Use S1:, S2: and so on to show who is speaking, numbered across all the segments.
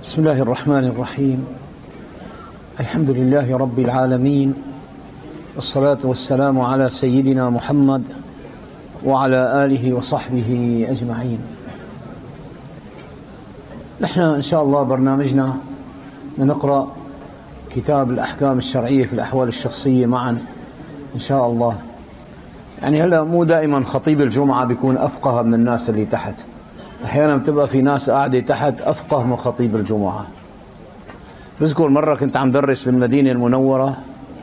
S1: بسم الله الرحمن الرحيم. الحمد لله رب العالمين، والصلاة والسلام على سيدنا محمد وعلى آله وصحبه أجمعين. نحن إن شاء الله برنامجنا نقرأ كتاب الأحكام الشرعية في الأحوال الشخصية معا إن شاء الله. يعني هلأ مو دائما خطيب الجمعة بيكون أفقه من الناس اللي تحت، أحيانا بتبقى في ناس قاعدة تحت أفقه من خطيب الجمعة. بذكر مرة كنت عم درس بالمدينة المنورة،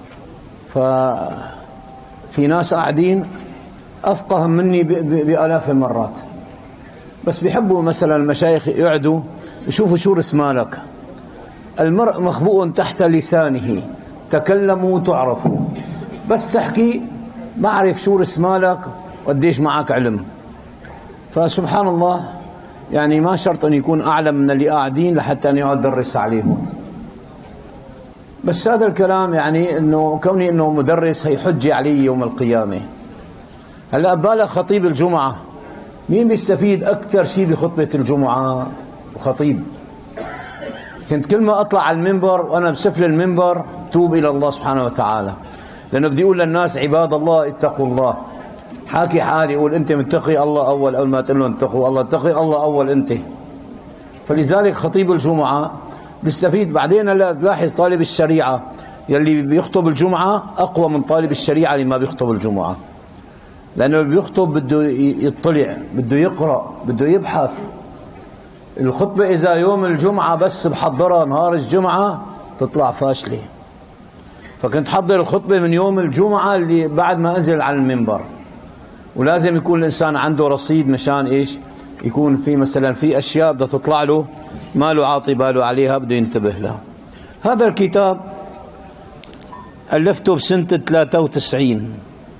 S1: ففي ناس قاعدين أفقه مني بآلاف المرات، بس بيحبوا مثلا المشايخ يقعدوا يشوفوا شو رسم مالك. المرء مخبوء تحت لسانه، تكلموا تعرفوا، بس تحكي بعرف شو رسم مالك وقديش معك علم. فسبحان الله، يعني ما شرط أن يكون أعلم من اللي قاعدين لحتى أن يقعد درس عليهم. بس هذا الكلام يعني أنه كوني أنه مدرس هي حجة علي يوم القيامة. هلأ بالك خطيب الجمعة، مين بيستفيد أكثر شيء بخطبة الجمعة؟ خطيب. كنت كل ما أطلع على المنبر وأنا بسفل المنبر توب إلى الله سبحانه وتعالى، لأنه بدي أقول للناس عباد الله اتقوا الله. حاكي حالي يقول أنت متقي الله أول ما تقول له اتقوا الله، اتقي الله أول أنت. فلذلك خطيب الجمعة بيستفيد. بعدين لاحظ طالب الشريعة يلي بيخطب الجمعة أقوى من طالب الشريعة اللي ما بيخطب الجمعة، لأنه بيخطب بده يطلع، بده يقرأ، بده يبحث. الخطبة إذا يوم الجمعة بس بحضرها نهار الجمعة تطلع فاشلة. فكنت حضر الخطبة من يوم الجمعة اللي بعد ما أنزل على المنبر، ولازم يكون الإنسان عنده رصيد مشان إيش؟ يكون في مثلا في أشياء بدها تطلع له ما له عاطي باله عليها، بده ينتبه لها. هذا الكتاب ألفته بسنة 93.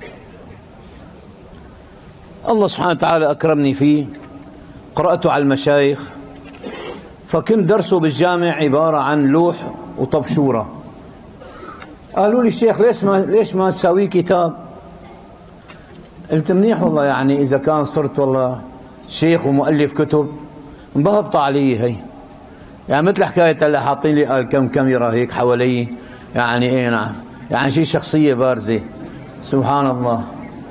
S1: الله سبحانه وتعالى أكرمني فيه، قرأته على المشايخ. فكنت درسه بالجامع عبارة عن لوح وطبشورة. قالوا لي الشيخ ليش ما تساويه كتاب؟ قلت منيح والله، يعني إذا كان صرت والله شيخ ومؤلف كتب انبهبط علي هي. يعني مثل حكاية هلا حاطين لي كم كاميرا هيك حوالي، يعني إيه نعم، يعني شيء شخصية بارزة. سبحان الله.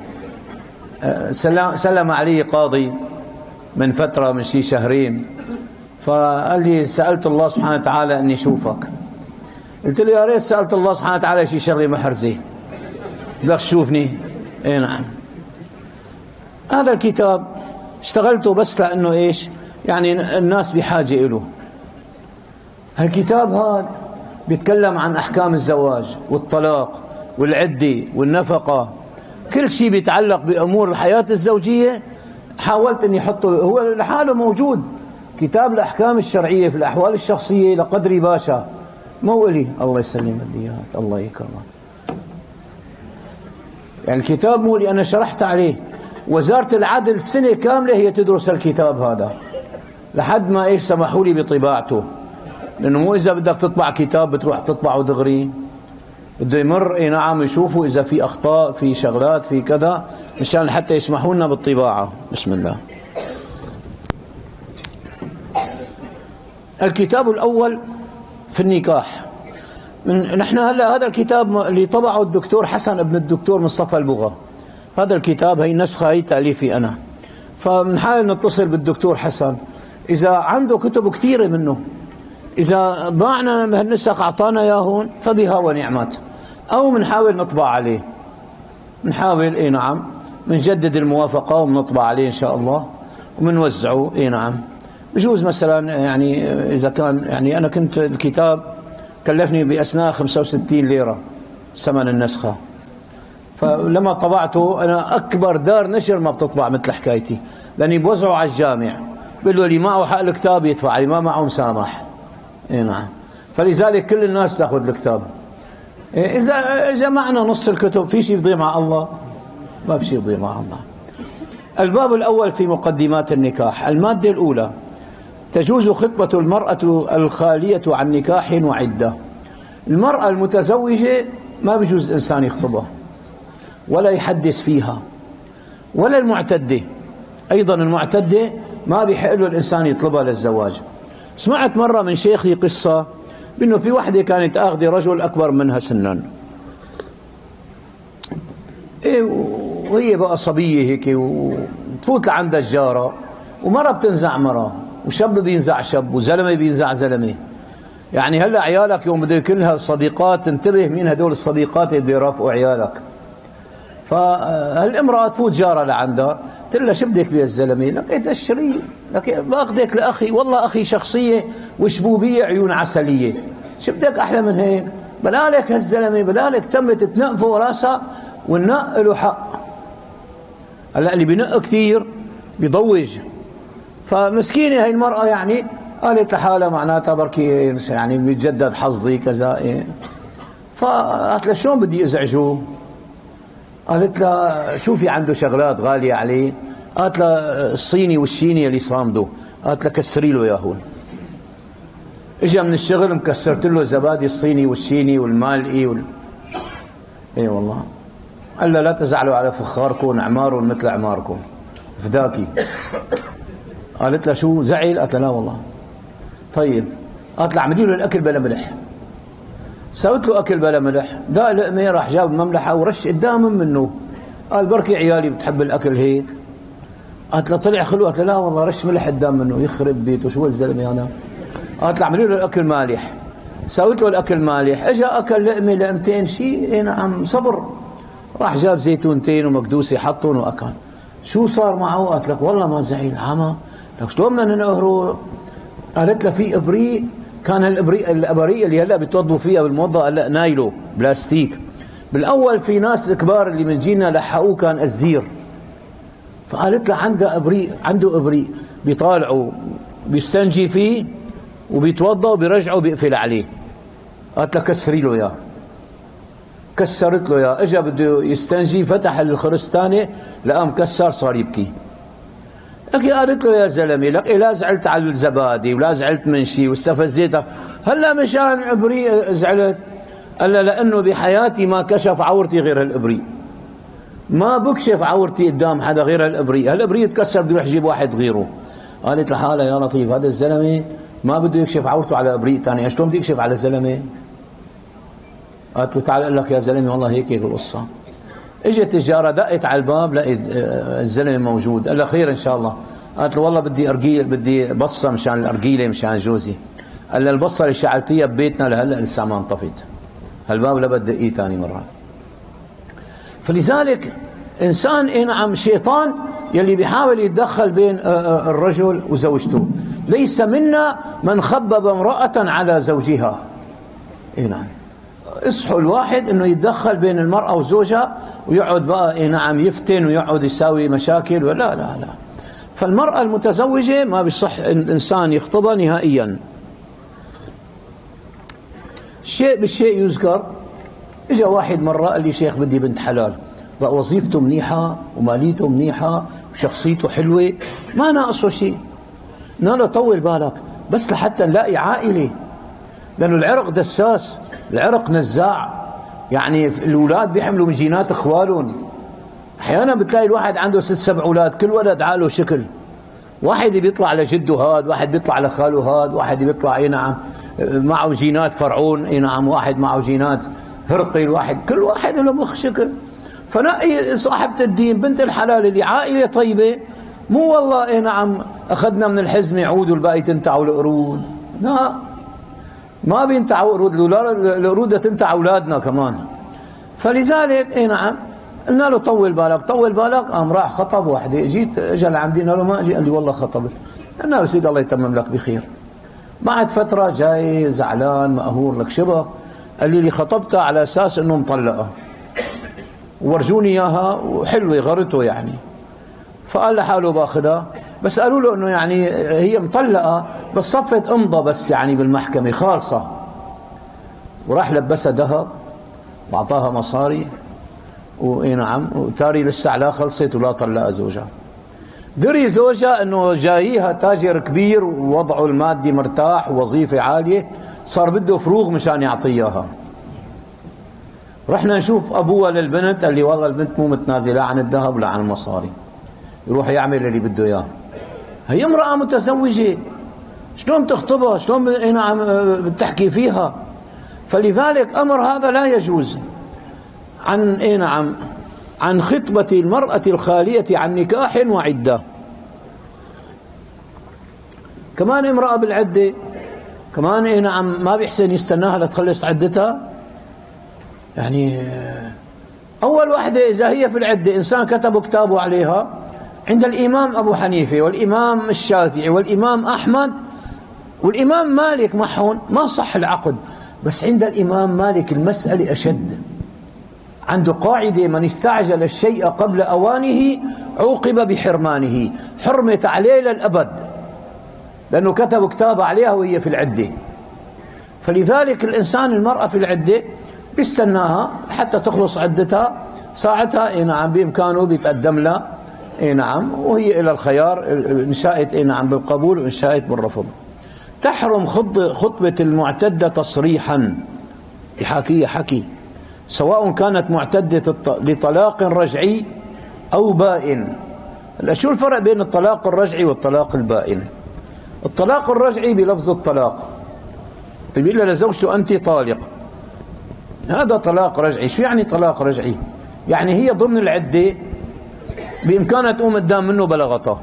S1: سلم علي قاضي من فترة، من شي شهرين، فقال لي سألت الله سبحانه وتعالى أني شوفك. قلت له يا ريت سألت الله سبحانه وتعالى شي شغلة محرزة، بدك تشوفني؟ إيه نعم. هذا الكتاب اشتغلته بس لأنه إيش؟ يعني الناس بحاجة إله. الكتاب هذا بيتكلم عن أحكام الزواج والطلاق والعدة والنفقة، كل شيء بيتعلق بأمور الحياة الزوجية. حاولت أني أحطه، هو لحاله موجود، كتاب الأحكام الشرعية في الأحوال الشخصية لقدري باشا، مو إلي. الله يسلم الديات، الله يكرمك. يعني الكتاب مو اللي أنا شرحت عليه. وزارة العدل سنة كاملة هي تدرس الكتاب هذا لحد ما إيش سمحوا لي بطباعته، لأنه مو إذا بدك تطبع كتاب بتروح تطبعه دغري، بده يمر إيه نعم يشوفوا إذا في أخطاء، في شغلات، في كذا، مشان حتى يسمحوا لنا بالطباعة. بسم الله. الكتاب الأول في النكاح. نحن هلا هذا الكتاب اللي طبعه الدكتور حسن ابن الدكتور مصطفى البغا، هذا الكتاب هي نسخة، هي تأليفي أنا. فبنحاول نتصل بالدكتور حسن إذا عنده كتب كثيرة منه، إذا باعنا بهالنسخ أعطانا إياهن فبها ونعمت، أو بنحاول نطبع عليه، بنحاول إيه نعم بنجدد الموافقة وبنطبع عليه إن شاء الله وبنوزعه. إيه نعم. بجوز مثلا يعني إذا كان يعني أنا كنت الكتاب كلفني بأثناء 65 ليرة ثمن النسخة، فلما طبعته أنا أكبر دار نشر ما بتطبع مثل حكايتي، لأني بوزعه على الجامع، بيقولوا لي معه حق الكتاب يدفع لي، ما معه مسامح. إيه نعم. فلذلك كل الناس تأخذ الكتاب. إيه إذا جمعنا نص الكتب في شيء يضيع مع الله؟ ما في شيء يضيع مع الله. الباب الأول في مقدمات النكاح. المادة الأولى: تجوز خطبة المرأة الخالية عن نكاح وعدة. المرأة المتزوجة ما بيجوز الإنسان يخطبها ولا يحدث فيها، ولا المعتدة أيضا. المعتدة ما بيحق له الإنسان يطلبها للزواج. سمعت مرة من شيخي قصة بأنه في وحدة كانت آخذة رجل أكبر منها سنا، وهي بقى صبية هيك، وتفوت لعندها الجارة، ومرة بتنزع مرة، وشاب بينزع شاب، وزلمة بينزع زلمة. يعني هلا عيالك يوم بده يكون لها صديقات، انتبه مين هدول الصديقات اللي بده يرافقوا عيالك. فالامرأة تفوت جارة لعندها، قلت لها شو بدك بيا الزلمة؟ لقيت الشري، لك باخذك لأخي، والله أخي شخصية وشبوبية عيون عسلية، شو بدك أحلى من هيك؟ بلالك هالزلمة، بلالك تمت تنقفه راسها، والنق له حق. هلا اللي بنق كثير بيضوج. فمسكينة هاي المرأة يعني قالت لحالها معناتها بركي يعني بيتجدد حظي كذا. فقالت لها شلون بدي ازعجه؟ قالت لها شوفي عنده شغلات غالية عليه. قالت لها الصيني والشيني اللي صامده. قالت لها كسري له اياهن. اجا من الشغل مكسرت له زبادي الصيني والشيني والمالئي اي والله. قال لها لا تزعلوا على فخاركم، اعمار مثل اعماركم، فداكي. قالت لها شو زعل؟ قالت لها لا والله. طيب. قالت لها اعملي له الاكل بلا ملح. سويت له اكل بلا ملح، داق لقمه، راح جاب مملحه ورش قدام منه. قال بركي عيالي بتحب الاكل هيك. قالت له طلع خلوه. قالت له لا والله رش ملح قدام منه. يخرب بيته شو الزلمه انا. قالت له اعملي له الاكل مالح. سويت له الاكل مالح، اجى اكل لقمه لقمتين شيء نعم صبر. راح جاب زيتونتين ومكدوسه حطهم واكل. شو صار معه؟ قالت لك والله ما زعل عمى. لك شلون بدنا ننقهره؟ قالت له في ابريق، كان الاباريق اللي هلا بتوضوا فيها بالموضه هلا نايلو بلاستيك. بالاول في ناس كبار اللي من جينا لحقوه كان الزير. فقالت له عنده ابريق بيطالعوا بيستنجي فيه وبيتوضا وبيرجعوا بيقفل عليه. قالت له كسري له اياه. كسرت له اياه. اجى بده يستنجي، فتح الخرستانه لقى مكسر، صار يبكي. لكن قالت له يا زلمه لك لا زعلت على الزبادي ولا زعلت من شيء واستفزيتك، هلا مشان ابريق زعلت؟ قال لها لانه بحياتي ما كشف عورتي غير الابريق، ما بكشف عورتي قدام حدا غير الابريق، هالابريق تكسر بده يروح يجيب واحد غيره. قالت لحالها يا لطيف هذا الزلمه ما بده يكشف عورته على ابريق ثاني، شلون بده يكشف على الزلمه؟ قالت له تعال اقول لك يا زلمه والله هيك القصه. اجت الجاره دقت على الباب، لقيت الزلمه موجود. قال لها خير ان شاء الله. قالت له والله بدي ارجيل، بدي بصه مشان الارجيله مشان جوزي. قال لها البصه اللي شعلتيها ببيتنا لهلا لسه ما انطفت، هالباب لا بدقيه ثاني مره. فلذلك انسان اي نعم شيطان يلي بيحاول يتدخل بين الرجل وزوجته. ليس منا من خبب امراه على زوجها. اي نعم اصحوا الواحد انه يتدخل بين المرأة وزوجها ويقعد بقى نعم يفتن ويقعد يساوي مشاكل، لا لا لا. فالمرأة المتزوجة ما بيصح الإنسان يخطبها نهائيا. شيء بالشيء يذكر. اجا واحد مرة قال لي شيخ بدي بنت حلال، بقى وظيفته منيحة وماليته منيحة وشخصيته حلوة، ما ناقصه شيء. له طول بالك بس لحتى نلاقي عائلة، لأنه العرق دساس، العرق نزاع. يعني الأولاد بيحملوا من جينات إخوالهم. أحيانا بتلاقي الواحد عنده 6-7 أولاد، كل ولد عاله شكل. واحد بيطلع لجده هاد، واحد بيطلع لخاله هاد، واحد بيطلع اي نعم معه جينات فرعون، اي نعم واحد معه جينات هرقل، واحد كل واحد له مخ شكل. فنقي صاحبة الدين بنت الحلال اللي عائلة طيبة، مو والله اي نعم أخذنا من الحزمة عود والباقي تنتعوا القرود. لا ما بينتعوا قرود، القرود تنتع أولادنا كمان. فلذلك اي نعم قلنا له طول بالك طول بالك. قام راح خطب واحدة. جيت اجى لعندي قلنا له ما اجي، قال لي والله خطبت. قلنا له سيدي الله يتمم لك بخير. بعد فترة جاي زعلان مقهور لك شبه، قال لي خطبتها على اساس انه مطلقة ورجوني اياها وحلوة غرته يعني. فقال لحاله باخذها، بس قالوا له انه يعني هي مطلقة بس صفت امضى بس يعني بالمحكمة خالصة. وراح لبسها ذهب واعطاها مصاري واي نعم، وتاري لسه على خلصت ولا طلق زوجها. دري زوجها انه جاييها تاجر كبير ووضعه المادي مرتاح ووظيفة عالية، صار بده فروغ مشان يعطيها. رحنا نشوف ابوها للبنت، قال لي والله البنت مو متنازلة لا عن الذهب ولا عن المصاري، يروح يعمل اللي بده اياه. هي امرأة متزوجة شلون تخطبها؟ شلون نعم بتحكي فيها؟ فلذلك أمر هذا لا يجوز. عن نعم عن خطبة المرأة الخالية عن نكاح وعدة. كمان امرأة بالعدة كمان نعم ما بيحسن يستناها لتخلص عدتها. يعني أول واحدة إذا هي في العدة إنسان كتبوا كتابه عليها عند الإمام أبو حنيفة والإمام الشافعي والإمام أحمد والإمام مالك معهم ما صح العقد. بس عند الإمام مالك المسألة أشد، عنده قاعدة: من استعجل الشيء قبل أوانه عوقب بحرمانه، حرمت عليه للأبد لأنه كتبوا كتاب عليها وهي في العدة. فلذلك الإنسان المرأة في العدة بيستناها حتى تخلص عدتها، ساعتها نعم بإمكانه بيتقدم لها نعم، وهي إلى الخيار إن شاءت نعم بالقبول وإن شاءت بالرفض. تحرم خطبة المعتدة تصريحا، حكي سواء كانت معتدة لطلاق رجعي أو بائن. شو الفرق بين الطلاق الرجعي والطلاق البائن؟ الطلاق الرجعي بلفظ الطلاق، بيقول لها لزوجته أنت طالق، هذا طلاق رجعي. شو يعني طلاق رجعي؟ يعني هي ضمن العدة بإمكانها تقوم قدام منه بلغتها،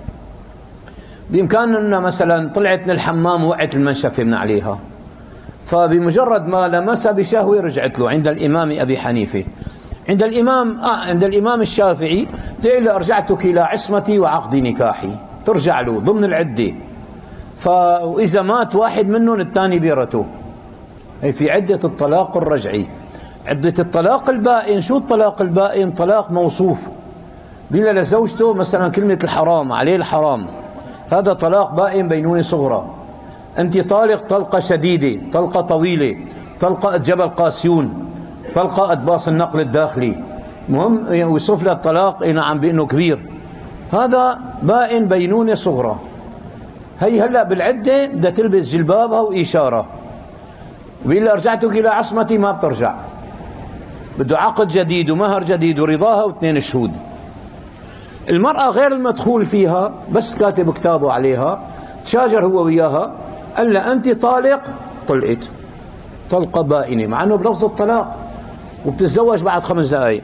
S1: بإمكاننا مثلا طلعت للحمام وقعت المنشفة من عليها، فبمجرد ما لمسها بشهوة رجعت له. عند الإمام أبي حنيفة. عند الإمام الشافعي لإلى أرجعتك إلى عصمتي وعقد نكاحي، ترجع له ضمن العدة. فإذا مات واحد منهم الثاني بيرته. هي في عدة الطلاق الرجعي. عدة الطلاق البائن، شو الطلاق البائن؟ طلاق موصوف، بيقول لزوجته مثلا كلمة الحرام عليه الحرام، هذا طلاق بائن بينونة صغرى. أنت طالق طلقة شديدة، طلقة طويلة، طلقة جبل قاسيون، طلقة باص النقل الداخلي، مهم يوصف لها الطلاق نعم بأنه كبير، هذا بائن بينونة صغرى. هي هلا بالعدة بدها تلبس جلبابها وإشارة، بيقول لها أرجعتك إلى عصمتي، ما بترجع، بده عقد جديد ومهر جديد ورضاها واثنين شهود. المرأة غير المدخول فيها بس كاتب كتابه عليها، تشاجر هو وياها، قال لها أنت طالق، طلقت طلقة بائنة مع أنه بلفظ الطلاق، وبتتزوج بعد 5 دقائق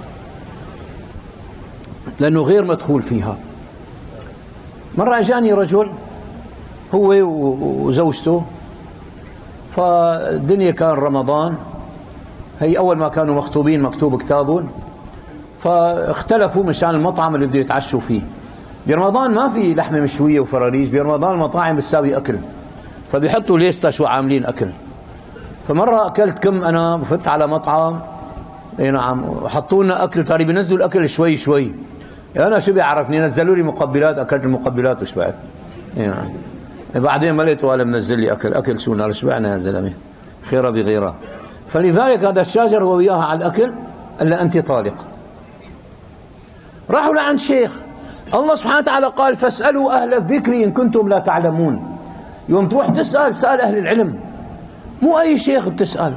S1: لأنه غير مدخول فيها. مرة أجاني رجل هو وزوجته، فالدنيا كان رمضان، هي أول ما كانوا مخطوبين مكتوب كتابهم، فاختلفوا مشان المطعم اللي بده يتعشوا فيه. برمضان ما في لحمة مشوية وفراريج، برمضان المطاعم بتساوي أكل، فبيحطوا ليستا شو عاملين أكل. فمرة أكلت كم أنا وفت على مطعم نعم وحطوا لنا أكل، تاري بينزلوا الأكل شوي شوي، أنا شو بيعرفني، نزلوا لي مقبلات، أكلت المقبلات وشبعت نعم. بعدين ما لقيته ولا منزل لي أكل شو نار شبعنا يا زلمة، خيره بغيره. فلذلك هذا الشاجر هو وياها على الأكل، قال لها أنت طالق. راحوا لعند شيخ، الله سبحانه وتعالى قال فاسألوا أهل الذكر إن كنتم لا تعلمون. يوم تروح تسأل سأل أهل العلم، مو أي شيخ بتسأل.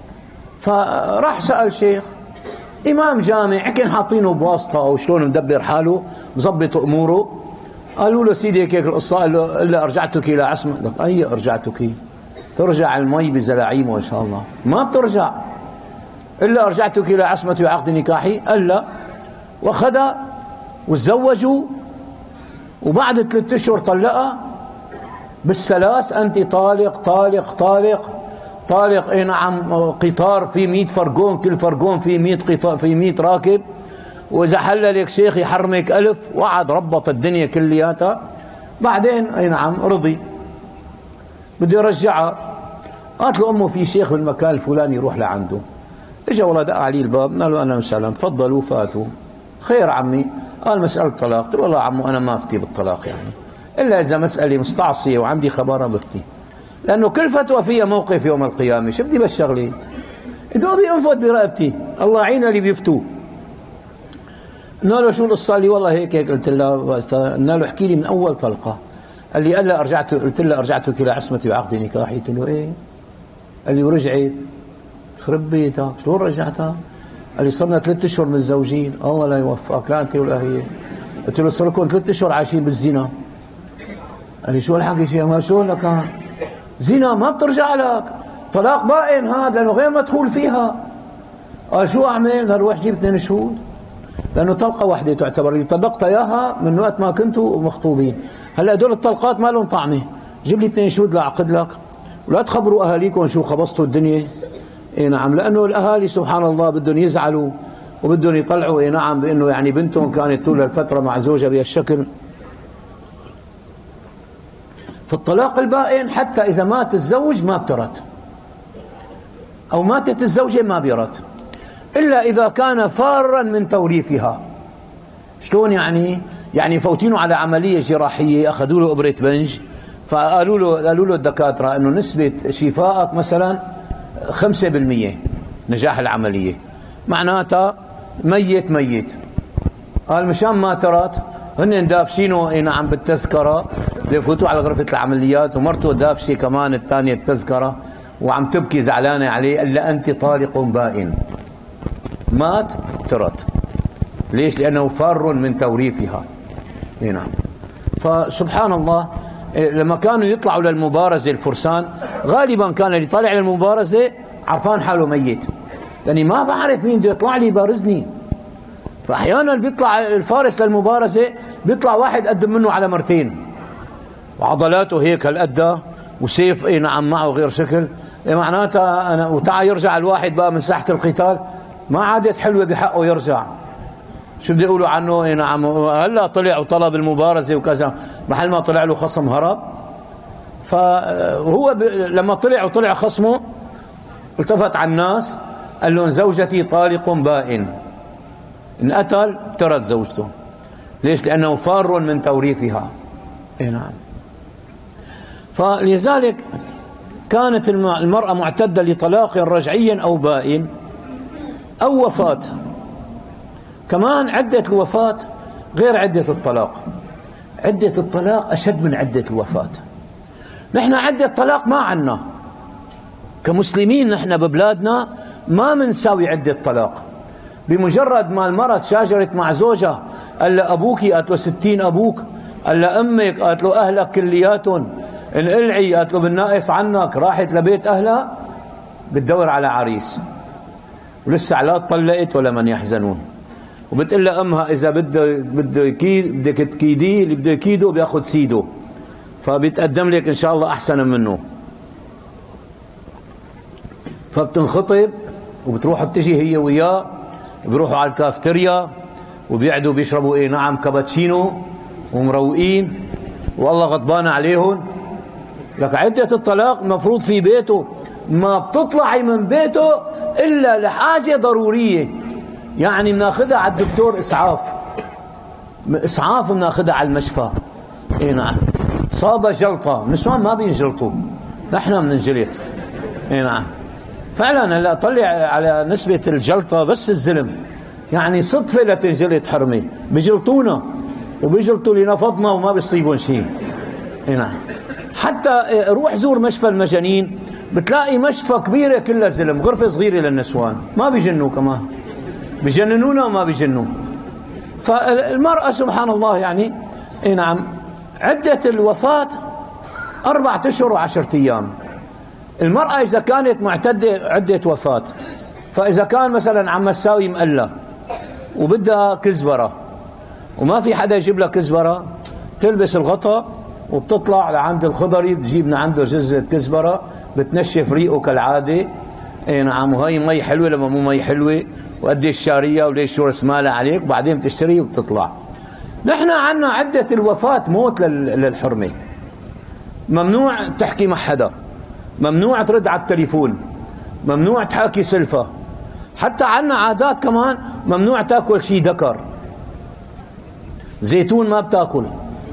S1: فراح سأل شيخ إمام جامع كان حاطينه بواسطة أو شلون مدبر حاله مظبط أموره، قالوا له سيدي هيك القصة، قال له إلا أرجعتك إلى عصمة. أي أرجعتك؟ ترجع المي بزلاعيمه إن شاء الله، ما بترجع. إلا أرجعتك إلى عصمة وعقد نكاحي، قال لا، وأخذها وتزوجوا، وبعد 3 أشهر طلقها بالثلاث، أنت طالق طالق طالق طالق. اي نعم، قطار في 100 فرقون، كل فرقون في 100 قطار، في 100 راكب، وإذا حللك شيخ يحرمك 1000، وعد ربط الدنيا كلياتها. بعدين اي نعم رضي، بده يرجعها، قالت له أمه في شيخ بالمكان الفلاني يروح لعنده. اجى والله دق عليه الباب، قال له أهلا وسهلا، تفضلوا فاتوا. خير عمي؟ قال مسألة طلاق. قلت له والله عمو أنا ما أفتي بالطلاق يعني، إلا إذا مسألة مستعصية وعندي خبرها بفتي، لأنه كل فتوى فيها موقف يوم القيامة، شو بدي بالشغلة؟ دوبي أنفذ برقبتي، الله يعين اللي بيفتوه. قلنا له شو القصة؟ لي والله هيك هيك. قلت له، قلنا له احكي لي من أول طلقة. قال لي قال أرجعت، قلت له أرجعتك إلى عصمتي وعقد نكاحي. قلت له إيه؟ قال لي ورجعت. خرب بيتك، شلون رجعتها؟ قال لي صرنا 3 أشهر متزوجين. الله لا يوفقك، لا أنت ولا هي. قلت له صار لكم 3 أشهر عايشين بالزنا. قال لي شو الحكي شيء ما شو لك زنا ما بترجع لك، طلاق بائن هذا لأنه غير مدخول فيها. قال شو أعمل؟ قال روح جيب 2 شهود، لأنه طلقة واحدة تعتبر اللي طلقت إياها من وقت ما كنتوا مخطوبين. هلا هدول الطلقات ما لهم طعمة، جيب لي 2 شهود لأعقد لك، ولا تخبروا أهاليكم شو خبصتوا الدنيا. إيه نعم، لأنه الأهالي سبحان الله بدهم يزعلوا وبدهم يطلعوا إيه نعم بأنه يعني بنتهم كانت طول الفترة مع زوجها بهالشكل. فالطلاق البائن حتى إذا مات الزوج ما بترد، أو ماتت الزوجة ما بيرد، إلا إذا كان فارا من توريثها. شلون يعني؟ يعني فوتينه على عملية جراحية، أخذوا له إبرة بنج، فقالوا له الدكاترة إنه نسبة شفائك مثلا 5% نجاح العملية، معناتها ميت. قال مشان ما ترت هن دافشينه اي نعم بالتذكرة، بده يفوتوا على غرفة العمليات، ومرته دافشة كمان الثانية التذكرة وعم تبكي زعلانة عليه، إلا أنت طالق بائن. مات ترت. ليش؟ لأنه فار من توريثها. اي نعم. فسبحان الله لما كانوا يطلعوا للمبارزة الفرسان غالبا كان اللي طالع للمبارزة عرفان حاله ميت، لأني ما بعرف مين بده يطلع لي يبارزني. فأحيانا بيطلع الفارس للمبارزة بيطلع واحد قدم منه على مرتين، وعضلاته هيك هالقد، وسيف اي نعم معه غير شكل، معناتها أنا وتعا يرجع الواحد بقى من ساحة القتال ما عادت حلوة بحقه يرجع. شو بده يقولوا عنه؟ اي نعم هلا طلع وطلب المبارزة وكذا، محل ما طلع له خصم هرب. فهو لما طلع خصمه التفت على الناس قال لهم زوجتي طالق بائن، إن قتل ترد زوجته. ليش؟ لأنه فار من توريثها. اي نعم. فلذلك كانت المرأة معتدة لطلاق رجعي أو بائن أو وفاة. كمان عدة الوفاة غير عدة الطلاق. عدة الطلاق أشد من عدة الوفاة. نحن عدة الطلاق ما عنا كمسلمين، نحن ببلادنا ما منساوي عدة طلاق. بمجرد ما المرأة تشاجرت مع زوجها قال له أبوكي، قالت له 60 أبوك، قال له أمك، قالت له أهلك كلياتهم، انقلعي، قالت له بالناقص عنك، راحت لبيت أهلها بتدور على عريس، ولسه لا طلقت ولا من يحزنون، وبتقول لها أمها إذا بدك تكيديه اللي بده يكيده بياخذ سيده، فبيتقدم لك إن شاء الله أحسن منه. فبتنخطب وبتروح بتجي هي وياه، بيروحوا على الكافتيريا وبيقعدوا بيشربوا ايه نعم كابتشينو ومروقين، والله غضبان عليهم. لك عدة الطلاق مفروض في بيته، ما بتطلعي من بيته إلا لحاجة ضرورية، يعني بناخدها على الدكتور إسعاف بناخدها على المشفى. اي نعم. صاب جلطة، النسوان ما بينجلطوا، نحن بننجلط. اي نعم فعلا. هلا طلع على نسبة الجلطة بس الزلم، يعني صدفة لتنجلط حرمة، بيجلطونا وبيجلطوا لنفضنا وما بيصيبون شيء. نعم. حتى روح زور مشفى المجانين بتلاقي مشفى كبيرة كلها زلم، غرفة صغيرة للنسوان، ما بيجنوا كمان، بيجننونا وما بيجنوا. فالمرأة سبحان الله يعني نعم عدة الوفاة 4 أشهر و10 أيام. المرأة إذا كانت معتدة عدة وفاة، فإذا كان مثلا عم تساوي مقلة وبدها كزبرة وما في حدا يجيب لها كزبرة، تلبس الغطاء وبتطلع لعند الخضري تجيب من عنده جزء كزبرة، بتنشف ريقه كالعادة. اي نعم. وهي مي حلوة لما مو مي حلوة، وقديش شارية وليش شو رسمالها عليك، وبعدين بتشتري وبتطلع. نحن عنا عدة الوفاة موت للحرمة، ممنوع تحكي مع حدا، ممنوع ترد على التليفون، ممنوع تحاكي سلفة، حتى عنا عادات كمان ممنوع تاكل شيء ذكر، زيتون ما بتاكل،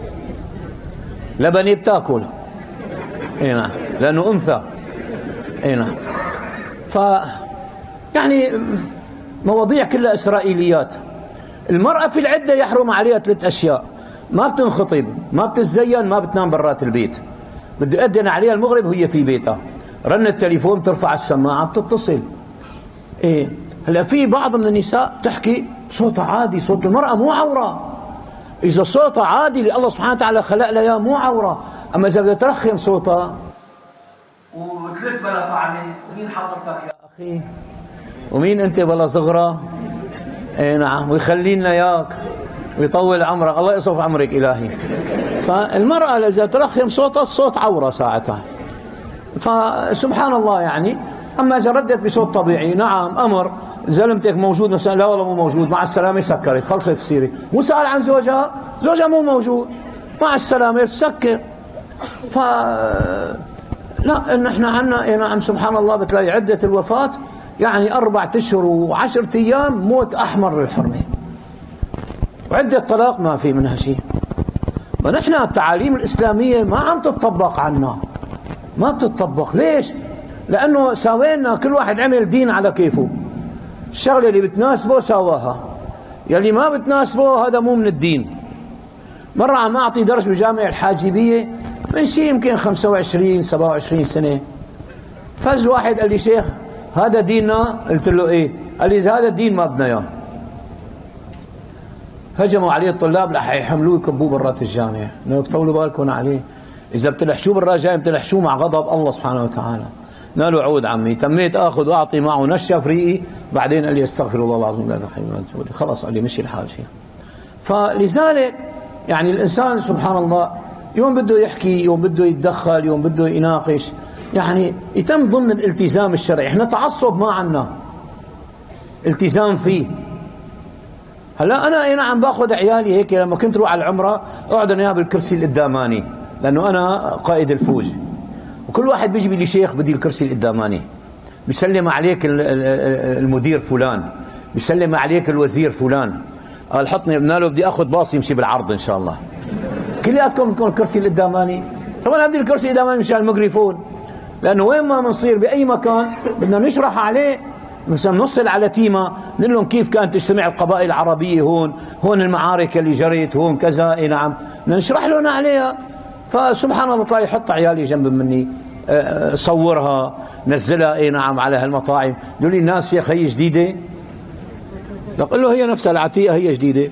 S1: لبني بتاكل. اي نعم لانه انثى. اي نعم. ف يعني مواضيع كلها اسرائيليات. المرأة في العدة يحرم عليها 3 أشياء: ما بتنخطب، ما بتتزين، ما بتنام برات البيت. بده يأذن عليها المغرب وهي في بيتها، رن التليفون بترفع السماعة بتتصل. ايه هلا في بعض من النساء تحكي صوتها عادي، صوت المرأة مو عورة. إذا صوتها عادي اللي الله سبحانه وتعالى خلق لها مو عورة، أما إذا بدها ترخم صوتها وثلاث بلا طعمة، ومين حضرتك يا أخي ومين أنت بلا صغرى، اي نعم، ويخلي لنا اياك ويطول عمرك، الله يصف عمرك إلهي. فالمرأة إذا ترخم صوتها الصوت عورة ساعتها، فسبحان الله يعني. أما إذا ردت بصوت طبيعي، نعم أمر زلمتك موجود مثلا، لا والله مو موجود، مع السلامة، سكرت، خلصت السيرة. مو سأل عن زوجها، زوجها مو موجود، مع السلامة، تسكر. لا نحن عنا نعم سبحان الله بتلاقي عدة الوفاة يعني 4 أشهر و10 أيام موت أحمر للحرمة، وعدة طلاق ما في منها شيء. ونحن التعاليم الإسلامية ما عم تطبق عنا، ما بتطبق. ليش؟ لأنه ساوينا كل واحد عمل دين على كيفه، الشغلة اللي بتناسبه سواها، يلي ما بتناسبه هذا مو من الدين. مرة عم أعطي درس بجامعة الحاجبية من شيء يمكن 25 27 سنة، فز واحد قال لي شيخ هذا ديننا؟ قلت له ايه؟ قال لي إذا هذا الدين ما بدنا اياه. هجموا عليه الطلاب رح يحملوه يكبوه برات الجامعة. قلت طولوا بالكم عليه، إذا بتلحشوه بالرا جاي بتلحشوه مع غضب الله سبحانه وتعالى. نالوا عود عمي، تميت آخذ وأعطي معه، نشف ريقي، بعدين قال لي استغفر الله العظيم لا إله إلا الله، خلص قال لي مشي الحال شيخ. فلذلك يعني الإنسان سبحان الله يوم بده يحكي، يوم بده يتدخل، يوم بده يناقش، يعني يتم ضمن الالتزام الشرعي. احنا تعصب ما عنا، التزام فيه. هلا انا عم باخذ عيالي هيك لما كنت روح على العمره اقعد انا بالكرسي القداماني، لانه انا قائد الفوج، وكل واحد بيجي لي شيخ بدي الكرسي القداماني، بيسلم عليك المدير فلان، بيسلم عليك الوزير فلان، قال حطني له بدي اخذ باص يمشي بالعرض ان شاء الله، كلياتكم تكون الكرسي القداماني. طبعا بدي الكرسي القداماني مشان الميكروفون، لانه وين ما بنصير باي مكان بدنا نشرح عليه، مثلا نوصل على تيمة نقول لهم كيف كانت تجتمع القبائل العربية هون المعارك اللي جريت هون كذا، اي نعم، نشرح لهم عليها. فسبحان الله تلاقي يحط عيالي جنب مني، صورها نزلها اي نعم على هالمطاعم، يقول لي الناس يا خي جديدة، بقول له هي نفسها العتيقة هي جديدة.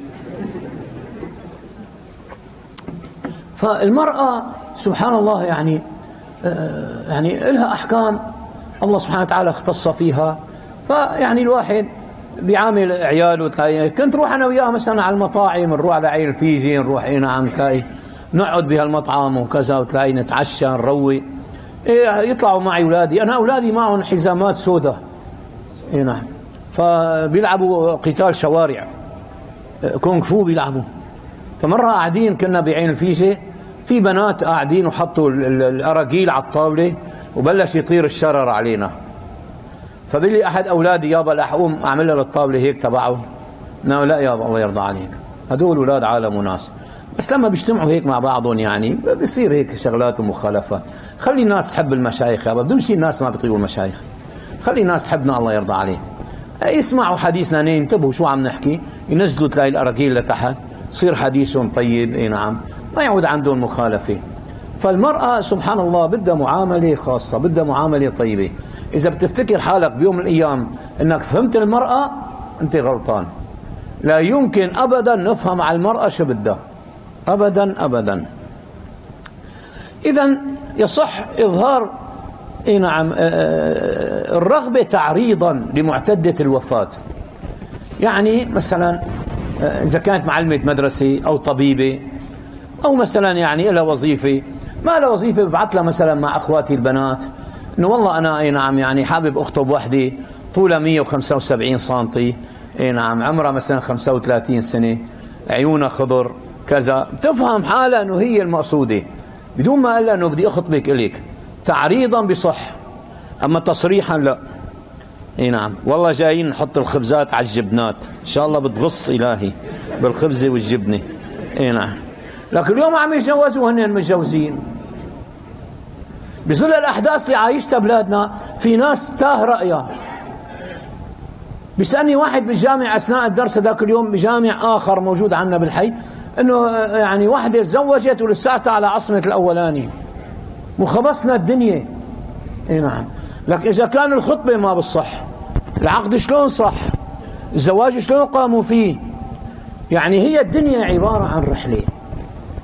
S1: فالمرأة سبحان الله يعني لها أحكام الله سبحانه وتعالى اختص فيها. فيعني الواحد بيعامل عياله، تلاقي كنت روح أنا وياها مثلا على المطاعم، نروح على عين الفيجي، نروح اي نعم، تلاقي نقعد بهالمطعم وكذا، وتلاقي نتعشى نروي، يطلعوا معي أولادي، أنا أولادي معهم حزامات سوداء اي نعم، فبيلعبوا قتال شوارع، كونغ فو بيلعبوا. فمرة قاعدين كنا بعين الفيجي، في بنات قاعدين وحطوا الأراجيل على الطاولة وبلش يطير الشرر علينا. فبيقول لي أحد أولادي يابا رح أقوم أعملها للطاولة هيك تبعه، لا يابا الله يرضى عليك، هدول أولاد عالم وناس، بس لما بيجتمعوا هيك مع بعضهم يعني بيصير هيك شغلات ومخالفات. خلي الناس تحب المشايخ يابا، بدون شيء الناس ما بيطيقوا المشايخ، خلي الناس تحبنا الله يرضى عليك، يسمعوا حديثنا، ينتبهوا شو عم نحكي، ينزلوا تلاقي الأراجيل لتحت، يصير حديثهم طيب اي نعم، ما يعود عندهم مخالفة. فالمرأة سبحان الله بدها معاملة خاصة، بدها معاملة طيبة. إذا بتفتكر حالك بيوم من الأيام أنك فهمت المرأة أنت غلطان، لا يمكن أبدا نفهم على المرأة شو بدها، أبدا أبدا. إذن يصح إظهار اي نعم الرغبة تعريضا لمعتدة الوفاة. يعني مثلا إذا كانت معلمة مدرسة أو طبيبة أو مثلا يعني لها وظيفة، ما لها وظيفة ببعث لها مثلا مع أخواتي البنات إنه والله أنا اي نعم يعني حابب أخطب وحدة طولها 175 سنتي، اي نعم عمرها مثلا 35 سنة، عيونها خضر كذا، تفهم حالها إنه هي المقصودة بدون ما قال لها إنه بدي أخطبك إليك، تعريضا بصح. أما تصريحا لا، اي نعم والله جايين نحط الخبزات على الجبنات ان شاء الله بتغص الهي بالخبزه والجبنه، اي نعم. لكن اليوم عم يتجوزوا وهن متجوزين. بظل الاحداث اللي عايشتها بلادنا في ناس تاه رايها. بيسالني واحد بالجامع اثناء الدرس ذاك اليوم بجامع اخر موجود عندنا بالحي، انه يعني وحده تزوجت ولساتها على عصمه الاولاني، وخبصنا الدنيا، اي نعم. لكن اذا كان الخطبه ما بالصح، العقد شلون صح، الزواج شلون قاموا فيه؟ يعني هي الدنيا عبارة عن رحلة،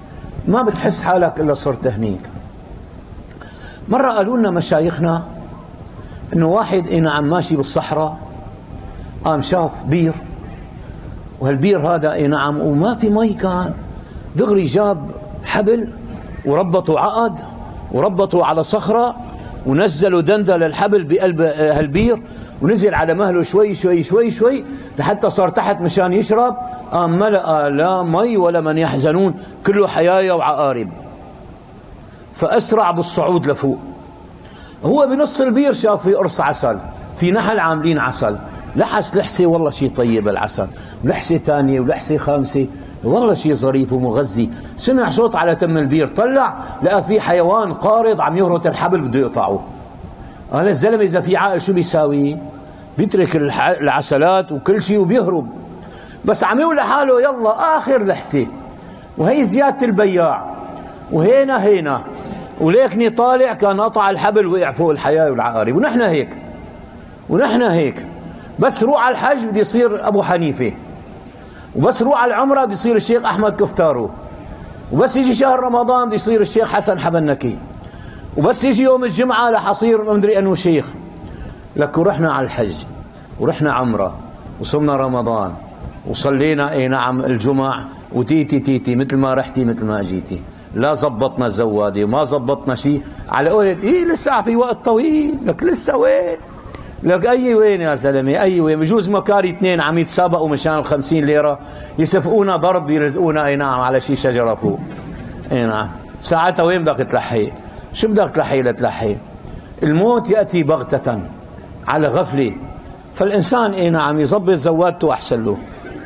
S1: ما بتحس حالك إلا صرت هنيك. مرة قالوا لنا مشايخنا إنه واحد نعم ماشي بالصحراء قام شاف بير، وهالبير هذا نعم وما في مي، كان دغري جاب حبل وربطوا عقد وربطوا على صخرة ونزلوا دندل الحبل بقلب هالبير ونزل على مهله شوي شوي شوي شوي لحتى صار تحت مشان يشرب. قام ملأ لا مي ولا من يحزنون، كله حيايا وعقارب. فأسرع بالصعود لفوق. هو بنص البير شاف في قرص عسل، في نحل عاملين عسل، لحس لحسة والله شيء طيب العسل، ولحسة ثانية ولحسة خامسة والله شيء ظريف ومغذي. سمع صوت على تم البير، طلع لقى في حيوان قارض عم يهرط الحبل بده يقطعه. قال الزلمة إذا في عقل شو بيساوي؟ بيترك العسلات وكل شيء وبيهرب. بس عم يقول لحاله يلا آخر لحسة، وهي زيادة البياع، وهينا وليكني طالع كان قطع الحبل وقع فوق الحياة والعقارب. ونحن هيك بس روح على الحج بده يصير أبو حنيفة، وبس روح على العمرة بده يصير الشيخ أحمد كفتارو، وبس يجي شهر رمضان بده يصير الشيخ حسن حبنكي، وبس يجي يوم الجمعة لحصير مدري أنه شيخ. لك ورحنا على الحج ورحنا عمرة وصمنا رمضان وصلينا نعم الجمع، وتيتي مثل ما رحتي مثل ما اجيتي، لا زبطنا الزوادي وما زبطنا شيء. على قولة لسه في وقت طويل. لك لسه وين؟ لك أي وين يا زلمة أي وين؟ بجوز مكاري اثنين عم يتسابقوا مشان 50 ليرة يسفقونا ضرب يرزقونا نعم على شي شجرة فوق. نعم ساعتها وين بدك تلحي؟ شو بدك تلحي لتلحي؟ الموت يأتي بغتة على غفلة، فالإنسان نعم يظبط زوادته أحسن له.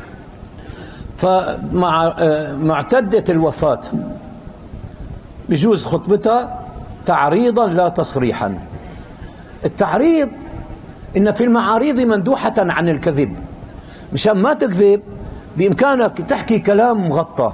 S1: فمع معتدة الوفاة بجوز خطبتها تعريضا لا تصريحا. التعريض إن في المعاريض مندوحة عن الكذب، مشان ما تكذب بإمكانك تحكي كلام مغطى.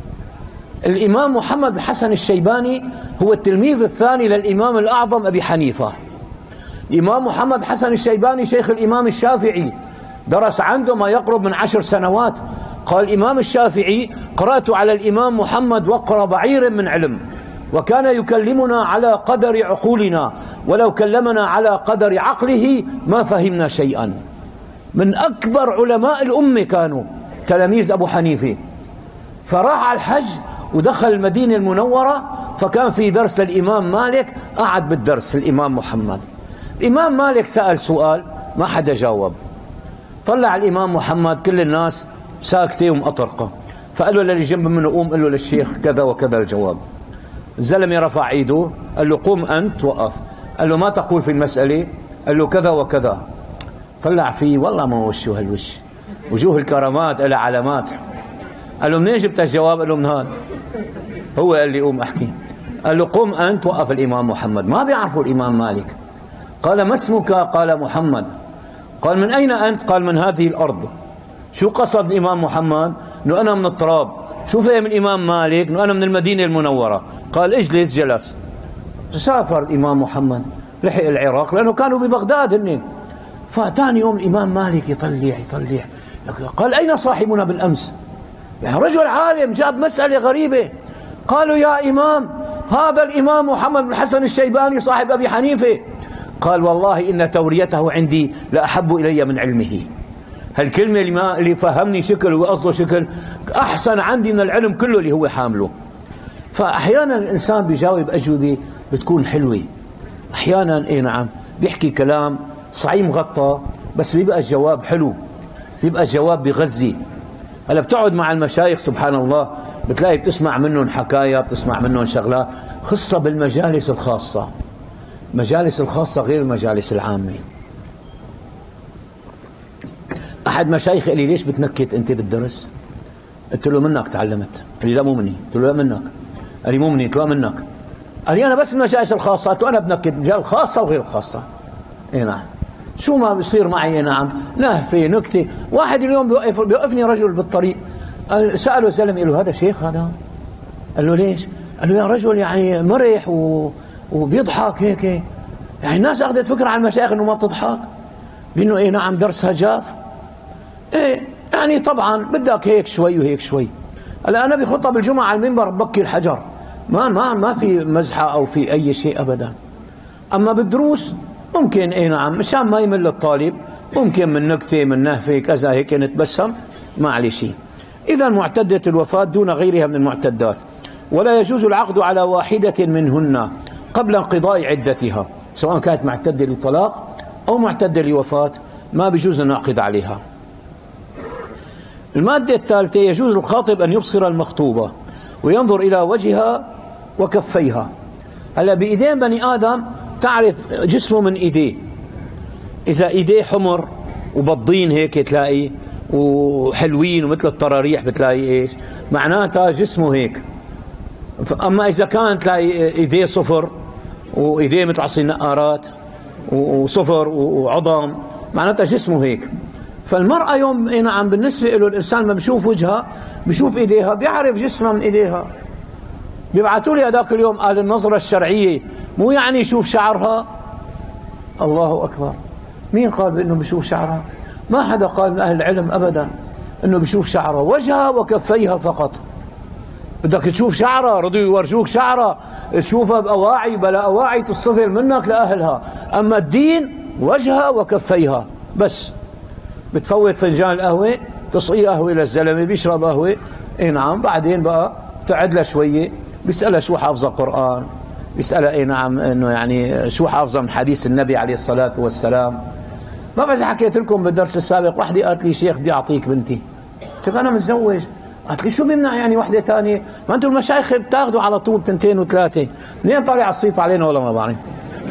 S1: الإمام محمد الحسن الشيباني هو التلميذ الثاني للإمام الأعظم أبي حنيفة. الإمام محمد حسن الشيباني شيخ الإمام الشافعي، درس عنده ما يقرب من 10 سنوات. قال الإمام الشافعي قرأت على الإمام محمد وقر بعير من علم، وكان يكلمنا على قدر عقولنا، ولو كلمنا على قدر عقله ما فهمنا شيئا. من أكبر علماء الأمة كانوا تلاميذ أبو حنيفة. فراح على الحج ودخل المدينة المنورة، فكان في درس للإمام مالك، قعد بالدرس الإمام محمد. الإمام مالك سأل سؤال ما حدا جاوب، طلع الإمام محمد كل الناس ساكتة ومأطرقة، فقال له للي جنب منه قوم قال له للشيخ كذا وكذا الجواب. الزلمة رفع ايده قال له قوم أنت وقف. قال له ما تقول في المسألة؟ قال له كذا وكذا. طلع فيه والله ما وشه هالوش، وجوه الكرامات لها علامات. قال له منين جبت الجواب؟ قال له من هذا. هو قال لي قوم أحكي. قال له قم أنت وقف الإمام محمد. ما بيعرفوا الإمام مالك. قال ما اسمك؟ قال محمد. قال من أين أنت؟ قال من هذه الأرض. شو قصد الإمام محمد؟ أنه أنا من التراب. شو فهم الإمام مالك؟ أنه أنا من المدينة المنورة. قال اجلس. جلس. سافر الإمام محمد لحق العراق لأنه كانوا ببغداد هن. فثاني يوم الإمام مالك يطلع قال أين صاحبنا بالأمس؟ يعني رجل عالم جاب مسألة غريبة. قالوا يا إمام هذا الإمام محمد بن الحسن الشيباني صاحب أبي حنيفة. قال والله إن توريته عندي لأحب إلي من علمه. هالكلمة اللي فهمني شكل وقصده شكل أحسن عندي من العلم كله اللي هو حامله. فأحيانا الإنسان بيجاوب أجوبة بتكون حلوة، أحيانا نعم بيحكي كلام صعيب مغطى بس بيبقى الجواب حلو، بيبقى الجواب بيغذي. هلا بتقعد مع المشايخ سبحان الله بتلاقي بتسمع منهم حكاية، بتسمع منهم شغلات خاصة بالمجالس الخاصة. مجالس الخاصة غير المجالس العامة. أحد مشايخ قال لي ليش بتنكت أنت بالدرس؟ قلت له منك تعلمت. قال لي لا مو مني. قلت له لا منك. قال لي مو مني. قلت له منك. قال لي أنا بس المجالس الخاصة. قلت له أنا بنكت مجال خاصة وغير خاصة. إيه نعم شو ما بيصير معي نعم نهفة نكتة. واحد اليوم بيوقفني رجل بالطريق، سأله زلمة قال له هذا شيخ هذا؟ قال له ليش؟ قال له يا رجل يعني مرح وبيضحك هيك، يعني الناس أخذت فكرة عن المشايخ إنه ما بتضحك، بأنه إيه نعم درسها جاف. إيه يعني طبعا بدك هيك شوي وهيك شوي. هلا أنا بخطب الجمعة على المنبر ببكي الحجر، ما في مزحة أو في أي شيء أبدا. أما بالدروس ممكن نعم مشان ما يمل الطالب، ممكن من نكتة من نهفة كذا هيك نتبسم، ما عليه شيء. إذا معتدة الوفاة دون غيرها من المعتدات، ولا يجوز العقد على واحدة منهن قبل انقضاء عدتها، سواء كانت معتدة للطلاق أو معتدة لوفاة، ما بيجوز أن نعقد عليها. المادة الثالثة، يجوز الخاطب أن يبصر المخطوبة وينظر إلى وجهها وكفيها. هلا بإيدين بني آدم تعرف جسمه من إيديه، إذا إيديه حمر وبضين هيك تلاقي وحلوين ومثل الطراريح بتلاقي إيش معناتها جسمه هيك. أما إذا كان تلاقي إيديه صفر وإيديه مثل عصي النقارات وصفر وعظم، معناتها جسمه هيك. فالمرأة يوم نعم بالنسبة له الإنسان ما بيشوف وجهها بيشوف إيديها، بيعرف جسمها من إيديها. بيبعثوا لي هذاك اليوم قال النظرة الشرعية مو يعني يشوف شعرها. الله أكبر، مين قال بأنه بيشوف شعرها؟ ما حدا قال من أهل العلم أبدا أنه بيشوف شعرها، وجهها وكفيها فقط. بدك تشوف شعرها رضوا يورجوك شعرها، تشوفها بأواعي بلا أواعي تصطفل منك لأهلها. أما الدين وجهها وكفيها بس. بتفوت فنجان القهوة، تصقي قهوة للزلمة بيشرب قهوة، نعم بعدين بقى تقعد له شوية، بيسألها شو حافظة قرآن، بيسألها نعم انه يعني شو حافظة من حديث النبي عليه الصلاة والسلام. ما بعرف حكيت لكم بالدرس السابق، وحدة قالت لي شيخ بدي أعطيك بنتي، قلت أنا متزوج. قالت لي شو بيمنع يعني وحدة ثانية؟ ما أنتم المشايخ بتاخذوا على طول 2 و3، منين طالع الصيت علينا ولا ما بعرف.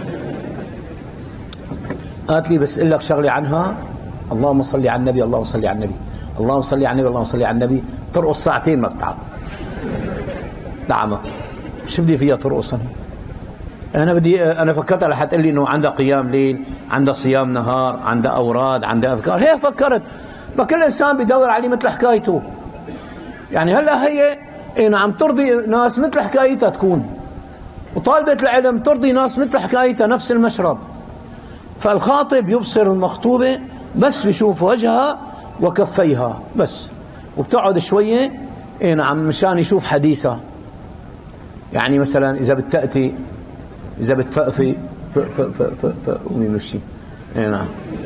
S1: قالت لي بس أقول لك شغلة عنها، اللهم صل على النبي، اللهم صل على النبي، اللهم صل على النبي، اللهم صل على النبي، ترقص ساعتين ما بتعب. نعم شو بدي فيها ترقص؟ أنا فكرت على حتقول لي إنه عندها قيام ليل، عندها صيام نهار، عندها أوراد، عندها أذكار، هيك فكرت. ما كل إنسان بيدور عليه مثل حكايته. يعني هلا هي نعم ترضي ناس مثل حكايتها تكون، وطالبة العلم ترضي ناس مثل حكايتها، نفس المشرب. فالخاطب يبصر المخطوبة بس بيشوف وجهها وكفيها بس، وبتقعد شوية نعم مشان يشوف حديثها. يعني مثلا إذا بتأتي، إذا بتفقفي ويمشي نعم،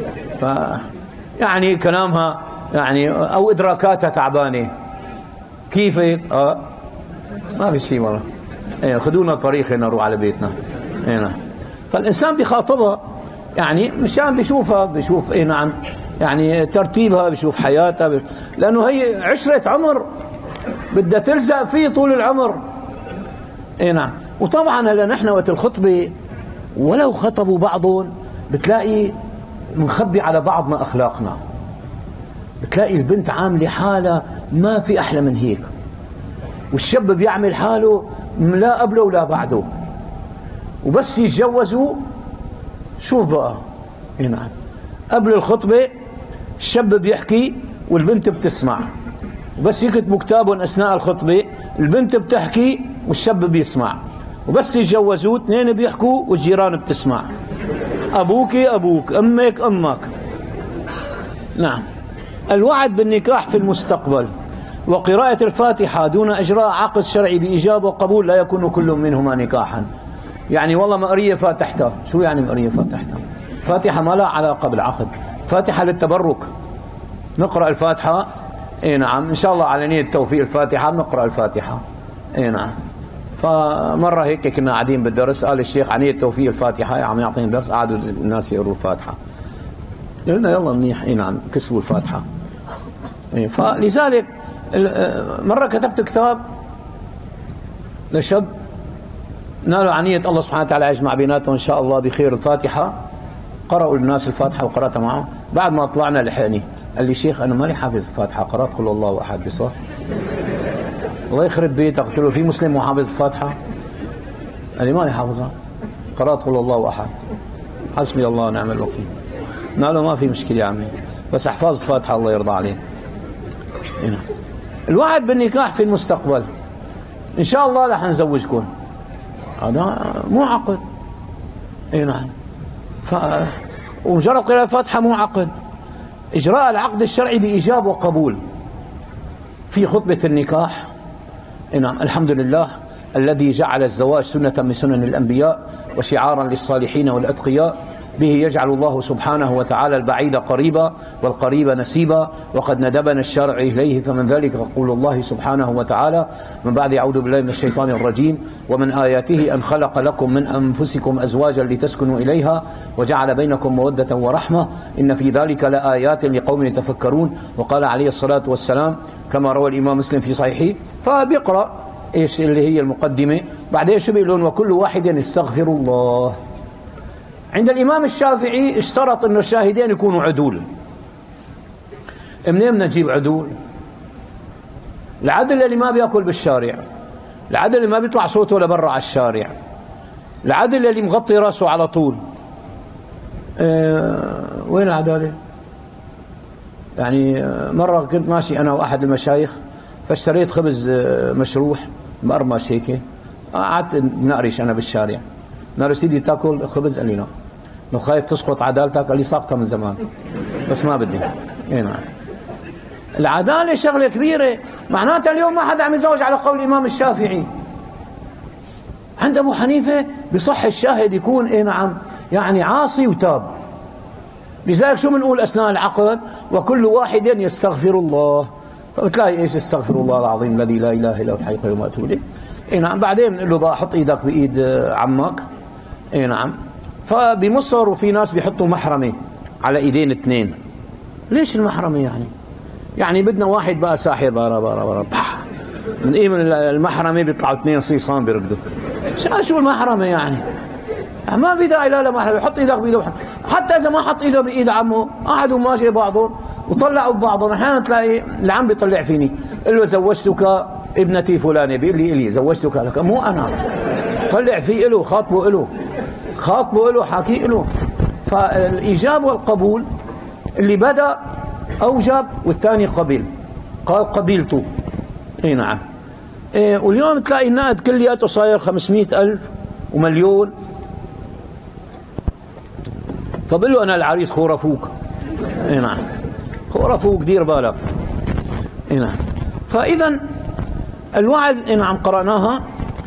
S1: يعني كلامها يعني أو إدراكاتها تعبانة كيف ما في شيء والله، خذونا طريقنا نروح على بيتنا. نعم. فالإنسان بيخاطبها يعني مشان بيشوفها، بيشوف نعم يعني ترتيبها، بيشوف حياتها، لأنه هي عشرة عمر بدها تلزق فيه طول العمر. نعم. وطبعا هلا نحن وقت الخطبة ولو خطبوا بعضهم بتلاقي منخبي على بعضنا أخلاقنا، بتلاقي البنت عاملة حالة ما في أحلى من هيك، والشاب بيعمل حاله لا قبله ولا بعده، وبس يتجوزوا شوف بقى نعم قبل الخطبة الشاب بيحكي والبنت بتسمع، وبس يكتبوا كتابهم أثناء الخطبة البنت بتحكي والشاب بيسمع، وبس يتجوزوا 2 بيحكوا والجيران بتسمع، أبوك أبوك، أمك أمك. نعم. الوعد بالنكاح في المستقبل وقراءة الفاتحة دون إجراء عقد شرعي بإجابة وقبول لا يكون كل منهما نكاحا. يعني والله مقرية فاتحتها، شو يعني مقرية فاتحتها؟ فاتحة ما لها علاقة بالعقد، فاتحة للتبرك، نقرأ الفاتحة نعم إن شاء الله على نية توفيق الفاتحة بنقرأ الفاتحة. نعم. فمرة هيك كنا قاعدين بالدرس، قال الشيخ عن نية توفيق الفاتحة عم يعطينا درس، قعدوا الناس يقروا الفاتحة، قلنا يلا منيح نعم كسبوا الفاتحة. فلذلك مرة كتبت كتاب لشاب نالوا عنية الله سبحانه وتعالى يجمع بيناتهم إن شاء الله بخير الفاتحة، قرأوا الناس الفاتحة وقرأتها معهم. بعد ما طلعنا لحقني قال لي شيخ أنا ماني حافظ الفاتحة، قرأت قل الله أحد بصف. الله يخرب بيتك. قلت له في مسلم مو حافظ الفاتحة؟ قال لي ماني حافظها، قرأت قل الله أحد، حسبي الله ونعم الوكيل. قال له ما في مشكلة يا عمي بس احفظ الفاتحة الله يرضى عليك. الوعد بالنكاح في المستقبل إن شاء الله رح نزوجكم، هذا مو عقد. نعم. ومجرد قراءة الفاتحة مو عقد. إجراء العقد الشرعي بإيجاب وقبول في خطبة النكاح نعم. الحمد لله الذي جعل الزواج سنة من سنن الأنبياء وشعارا للصالحين والأتقياء، به يجعل الله سبحانه وتعالى البعيد قريبا والقريب نسيبا، وقد ندبنا الشارع إليه، فمن ذلك قول الله سبحانه وتعالى من بعد أعوذ بالله من الشيطان الرجيم: ومن آياته أن خلق لكم من أنفسكم أزواجا لتسكنوا إليها وجعل بينكم مودة ورحمة إن في ذلك لآيات لقوم يتفكرون. وقال عليه الصلاة والسلام كما روى الإمام مسلم في صحيحه، فبيقرأ إيش اللي هي المقدمة، بعدين شو بيقولون؟ وكل واحد يستغفر الله. عند الإمام الشافعي اشترط أن الشاهدين يكونوا عدول. منين بدنا نجيب عدول؟ العدل اللي ما بياكل بالشارع، العدل اللي ما بيطلع صوته لبرا على الشارع، العدل اللي مغطي راسه على طول. وين العدالة؟ يعني مرة كنت ماشي أنا وأحد المشايخ فاشتريت خبز مشروح مقرمش هيك، قعدت نقرش أنا بالشارع، قال له سيدي تاكل خبز؟ قال لي لا. لو خايف تسقط عدالتك؟ قال لي ساقطة من زمان بس ما بدي. نعم. العدالة شغلة كبيرة، معناتها اليوم ما حدا عم يزوج على قول الإمام الشافعي. عند أبو حنيفة بصح الشاهد يكون نعم يعني عاصي وتاب. لذلك شو بنقول أثناء العقد؟ وكل واحد يستغفر الله. فبتلاقي ايش؟ استغفر الله العظيم الذي لا اله الا هو الحي القيوم واتوب اليه. نعم. بعدين بنقول له بقى حط ايدك بايد عمك. نعم. فبمصر وفي ناس بيحطوا محرمه على ايدين اثنين. ليش المحرمه يعني بدنا واحد بقى ساحر بارا بارا بارا من ايه؟ من المحرمه بيطلعوا اثنين صيصان بيرقدوا. شو المحرمه يعني؟ ما في داعي لا محرمه. حط ايدك بايده، حتى اذا ما حط ايده بايد عمه قعدوا ماشي بعضهم وطلعوا ببعضهم. احيانا تلاقي العم بيطلع فيني قل له زوجتك ابنتي فلانه، بيقول لي الي زوجتك لك، مو انا. طلع فيه له، خاطبه له حكي له. فالايجاب والقبول، اللي بدا اوجب والثاني قبل، قال قبلته. نعم. واليوم تلاقي النقد كلياته صاير 500,000 ومليون. فبقول له انا العريس خورفوك. نعم. خورفوك دير بالك. نعم. فاذا الوعد نعم قرأناها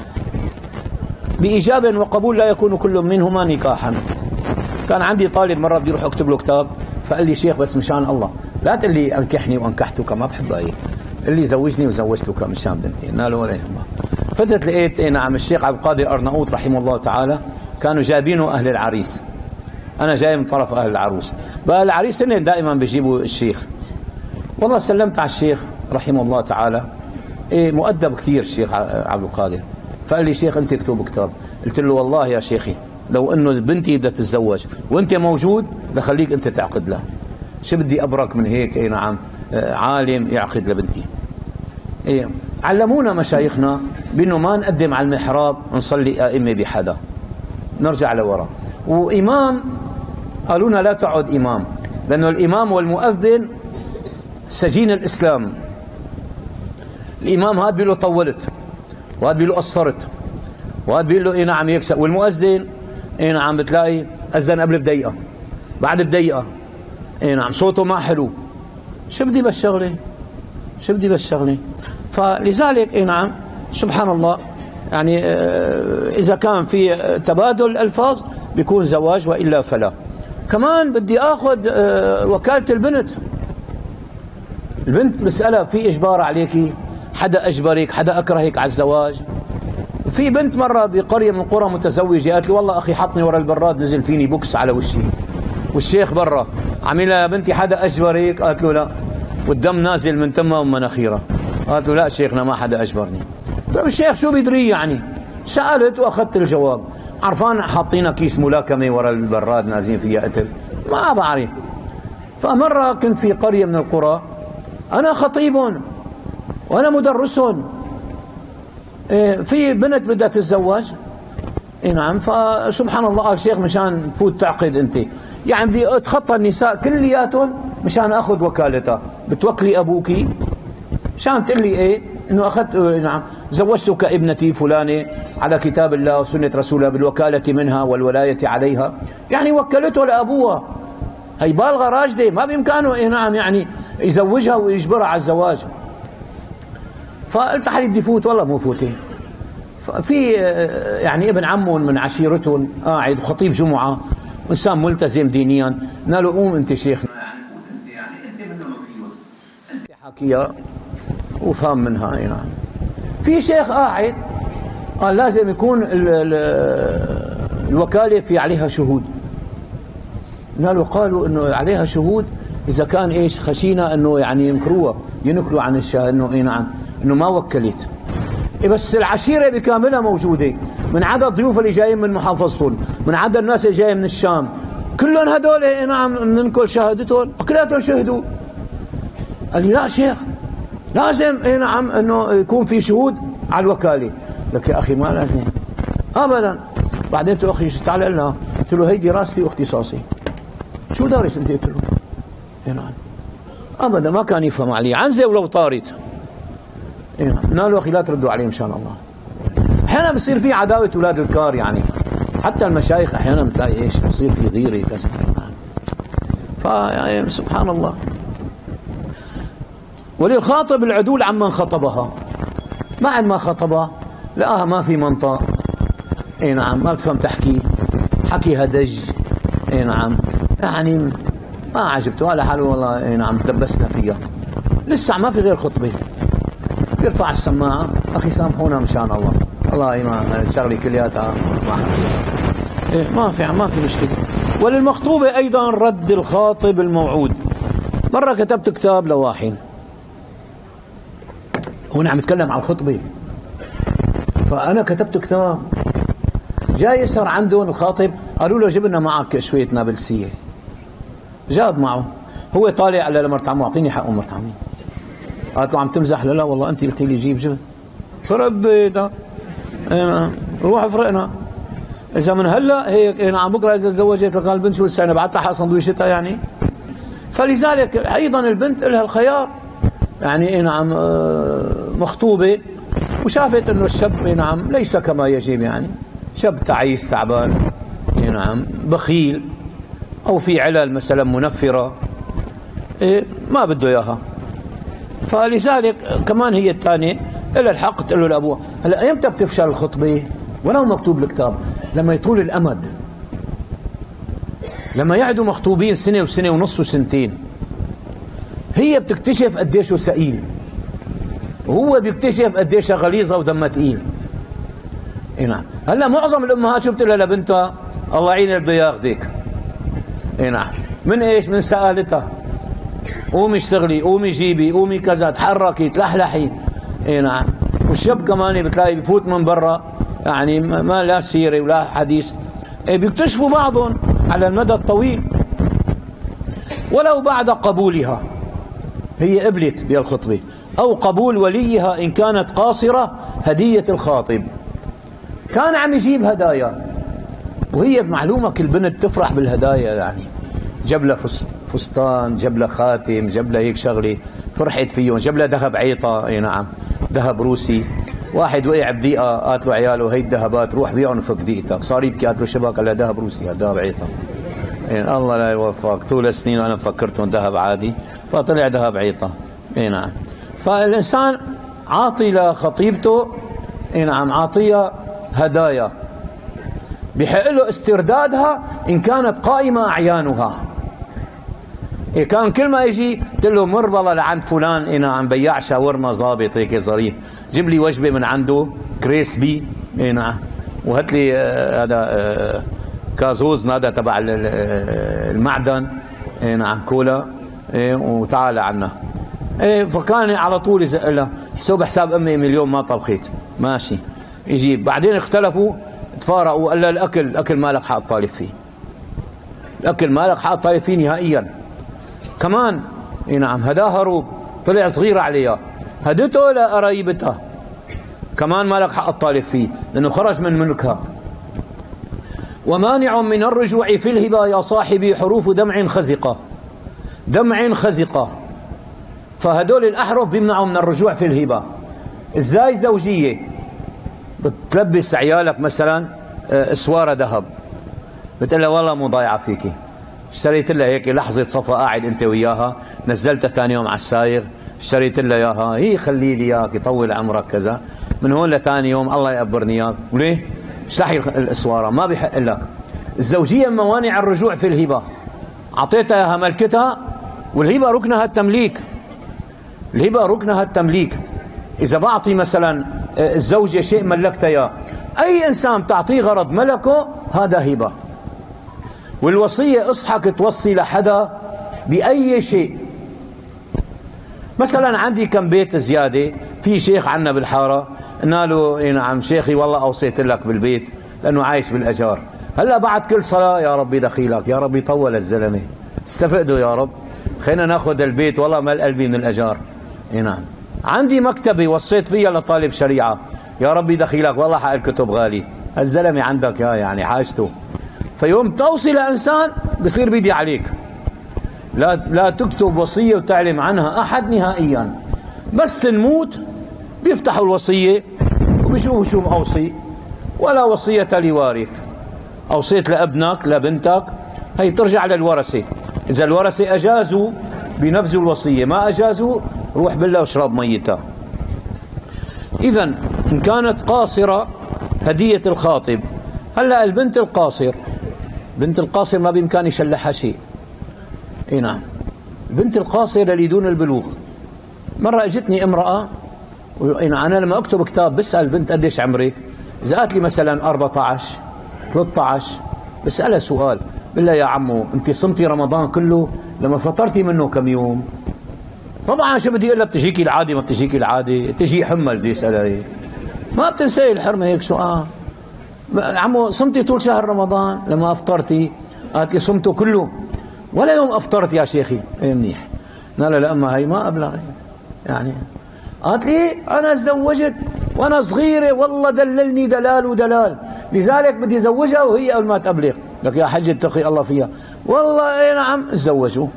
S1: بإيجاب وقبول لا يكون كل منهما نكاحا. كان عندي طالب مرة بدي اروح اكتب له كتاب، فقال لي شيخ بس مشان الله لا تقول لي انكحني وانكحتك، ما بحب هي، قال لي زوجني وزوجتك مشان بنتي. قلنا له ولا يهمك. فتت لقيت نعم الشيخ عبد القادر أرناؤوط رحمه الله تعالى كانوا جايبينه اهل العريس، انا جاي من طرف اهل العروس. بقى العريس هن دائما بيجيبوا الشيخ. والله سلمت على الشيخ رحمه الله تعالى، مؤدب كثير الشيخ عبد القادر. فقال لي شيخ انت اكتب كتاب. قلت له والله يا شيخي لو انه بنتي بدها تتزوج وانت موجود لخليك انت تعقد لها، شو بدي ابرك من هيك؟ نعم عالم يعقد لبنتي. علمونا مشايخنا بانه ما نقدم على المحراب نصلي ائمه بحدا، نرجع لورا. وامام قالوا لنا لا تعد امام، لانه الامام والمؤذن سجين الاسلام. الامام هاد بيقول له طولت، وهاد بيقول له قصرت، وهاد بيقول له نعم يكسب. والمؤذن نعم بتلاقي اذن قبل بدقيقه بعد بدقيقه، نعم صوته ما حلو. شو بدي بالشغله؟ فلذلك نعم سبحان الله يعني اذا كان في تبادل الفاظ بيكون زواج، والا فلا. كمان بدي اخذ وكاله البنت بسألها في اجبار عليكي؟ حدا اجبرك؟ حدا اكرهك على الزواج؟ وفي بنت مره بقريه من القرى متزوجه قالت لي والله اخي حطني ورا البراد نزل فيني بوكس على وشي والشيخ برا. عملها يا بنتي حدا اجبرك؟ قالت له لا، والدم نازل من تمها ومناخيرها. قالت له لا شيخنا ما حدا اجبرني. طيب الشيخ شو بيدري يعني؟ سالت واخذت الجواب. عرفان حاطينا كيس ملاكمه ورا البراد نازلين فيها قتل؟ ما بعرف. فمره كنت في قريه من القرى، انا خطيب وانا مدرس، في بنت بدها تتزوج. نعم. فسبحان الله قال شيخ مشان تفوت تعقد انت، يعني بدي اتخطى النساء كلياتهم مشان اخذ وكالتها. بتوكلي ابوكي مشان تقول لي انه اخذت نعم زوجتك ابنتي فلانه على كتاب الله وسنه رسوله بالوكاله منها والولايه عليها، يعني وكلته لابوها. هي بالغه راشده، ما بامكانه نعم يعني يزوجها ويجبرها على الزواج. فقلت حالي بدي فوت، والله مو فوتين. في يعني ابن عمهم من عشيرتهم قاعد وخطيب جمعة وإنسان ملتزم دينيا، قال له قوم أنت شيخنا، يعني فوت أنت، يعني أنت منه فيه، أنت حاكيها وفهم منها. نعم. في شيخ قاعد قال لازم يكون الوكالة في عليها شهود. قالوا إنه عليها شهود إذا كان إيش خشينا إنه يعني ينكروا عن الشهادة إنه نعم إنه ما وكلت. بس العشيرة بكاملها موجودة، من عدد الضيوف اللي جايين من محافظتهم، من عدد الناس اللي جايين من الشام، كلهم هدول نعم ننقل شهادتهم، كلاتهم شهدوا. قال لي لا شيخ، لازم نعم انه يكون في شهود على الوكالة. لك يا اخي ما لازم ابدا. بعدين قلت له اخي تعال لنا، قلت له هي دراستي واختصاصي. شو دارس انت؟ قلت له نعم. ابدا ما كان يفهم علي عنزه ولو طارت. قلنا له اخي لا تردوا عليه ان شاء الله. احيانا بصير في عداوه اولاد الكار، يعني حتى المشايخ احيانا بتلاقي ايش بصير في غيره كذا. يعني سبحان الله. وللخاطب العدول عمن خطبها، بعد ما خطبها لقاها ما في منطق، نعم ما بتفهم تحكي، حكي هدج، نعم يعني ما عجبته على حاله، والله نعم تلبسنا فيها، لسه ما في غير خطبه. بيرفع السماعه، اخي سامحونا مشان الله، والله ما الشغله كلياتها ما في مشكله. وللمخطوبه ايضا رد الخاطب الموعود. مره كتبت كتاب لواحد، هنا عم يتكلم عن الخطبه، فانا كتبت كتاب، جاي صار عندهم الخاطب قالوا له جيب لنا معك شويه نابلسيه، جاب معه، هو طالع على لمرت عمو اعطيني حق مرت عمي. قالت له عم تمزح؟ لا والله انت قلتي لي جيب. خرب بيتها، روح افرقنا. اذا من هلا هيك نعم بكره اذا تزوجت قال البنت شو لسه نبعث لها حق سندويشتها يعني. فلذلك ايضا البنت لها الخيار، يعني نعم مخطوبه وشافت انه الشاب نعم ليس كما يجب، يعني شاب تعيس تعبان، نعم بخيل، او في علل مثلا منفره ما بده اياها. فلذلك كمان هي الثانيه إلا الحق تقول له لأبوها. هلا ايمتى بتفشل الخطبه؟ ولو مكتوب الكتاب، لما يطول الامد، لما يقعدوا مخطوبين سنه وسنه ونص وسنتين، هي بتكتشف قديش ثقيل، وهو بيكتشف قديش غليظه ودمها ثقيل. نعم. هلا معظم الامهات شو بتقول لها لبنتها؟ الله يعين اللي بده ياخذك. نعم. من ايش؟ من سآلتها. قومي اشتغلي، قومي جيبي، قومي كذا، تحركي، تلحلحي. نعم. والشاب كمان بتلاقي بفوت من برا، يعني ما لا سيره ولا حديث. بيكتشفوا بعضهم على المدى الطويل. ولو بعد قبولها، هي قبلت بالخطبه، او قبول وليها ان كانت قاصره، هديه الخاطب. كان عم يجيب هدايا، وهي معلومه كل بنت تفرح بالهدايا، يعني جاب لها فستان، جاب لها خاتم، جاب لها هيك شغله فرحت فيهم، جاب لها ذهب عيطه، اي نعم ذهب روسي. واحد وقع بضيقه قالت له عياله هي الذهبات روح بيعهم فك ضيقتك، صار يبكي قالت له شباك، قال لها ذهب روسي ذهب عيطه. يعني الله لا يوفقك، طول السنين وانا مفكرتهم ذهب عادي، فطلع ذهب عيطه. اي نعم. فالانسان عاطي لخطيبته، اي نعم عاطيها هدايا، بحق له استردادها ان كانت قائمه اعيانها. كان كل ما يجي قلت له مر والله لعند فلان نعم بياع شاورما ظابط هيك ظريف، جيب لي وجبه من عنده كريسبي، نعم وهات لي هذا كازوز هذا تبع المعدن، نعم كولا، وتعال عنا. فكان على طول يزق لها حساب امي مليون ما طبخت، ماشي يجيب. بعدين اختلفوا تفارقوا، قال لها الاكل مالك حق طالب فيه، الاكل مالك حق طالب فيه نهائيا. كمان نعم هداها روب طلع صغير عليها، هدته لقرايبتها، كمان مالك حق الطالب فيه لانه خرج من ملكها. ومانع من الرجوع في الهبه يا صاحبي حروف دمع خزقه. فهدول الاحرف بيمنعوا من الرجوع في الهبه. ازاي؟ زوجيه بتلبس عيالك مثلا اسواره ذهب، بتقول لها والله مو ضايعه فيكي، اشتريت لها هيك لحظه صفا قاعد انت وياها، نزلتها ثاني يوم على الساير، اشتريت لها اياها، هي خلي لي اياك يطول عمرك كذا، من هون لثاني يوم الله يقبرني اياك، وليه؟ اشلحي الاسواره، ما بيحق لك. الزوجيه موانع الرجوع في الهبه، اعطيتها اياها ملكتها، والهبه ركنها التمليك. الهبه ركنها التمليك. اذا بعطي مثلا الزوجه شيء ملكتها اياه، اي انسان تعطيه غرض ملكه هذا هبه. والوصيه اصحك توصي لحدا باي شيء. مثلا عندي كم بيت زياده، في شيخ عنا بالحاره قلنا له اي نعم شيخي والله اوصيت لك بالبيت لانه عايش بالاجار، هلا بعد كل صلاه يا ربي دخيلك، يا ربي طول الزلمه، استفقدوا يا رب، خلينا ناخذ البيت والله مال قلبي من الاجار. اي نعم. عندي مكتبه وصيت فيها لطالب شريعه، يا ربي دخيلك والله حق الكتب غالي، الزلمه عندك يا يعني حاجته. فيوم توصي لانسان بصير بيدي عليك، لا تكتب وصيه وتعلم عنها احد نهائيا، بس نموت بيفتحوا الوصيه وبيشوفوا شو اوصي، ولا وصيه لوارث. اوصيت لابنك لبنتك هي ترجع للورثه، اذا الورثه اجازوا بنفذوا الوصيه، ما اجازوا روح بالله واشرب ميتها. اذا ان كانت قاصره هديه الخاطب. هلا البنت القاصر، بنت القاصر ما بامكان يشلحها شيء. اي نعم. البنت القاصره اللي دون البلوغ. مره اجتني امراه، انا لما اكتب كتاب بسال البنت قديش عمرك؟ اذا قالت لي مثلا 14 13 بسالها سؤال، بالله يا عمو انت صمتي رمضان كله؟ لما فطرتي منه كم يوم؟ طبعا شو بدي اقول لها؟ بتجيكي العاده ما بتجيكي العاده؟ تجي حمل بدي اسالها هيك، ما بتنسي الحرمه هيك سؤال. عمو صمتي طول شهر رمضان؟ لما افطرتي؟ قالت لي صمته كله، ولا يوم افطرت يا شيخي. ايه منيح. قال لها لأما هي ما ابلغت يعني. قالت لي انا تزوجت وانا صغيره والله دللني دلال ودلال، لذلك بدي زوجها وهي قبل ما تبلغ. لك يا حج اتقي الله فيها. والله اي نعم تزوجوا.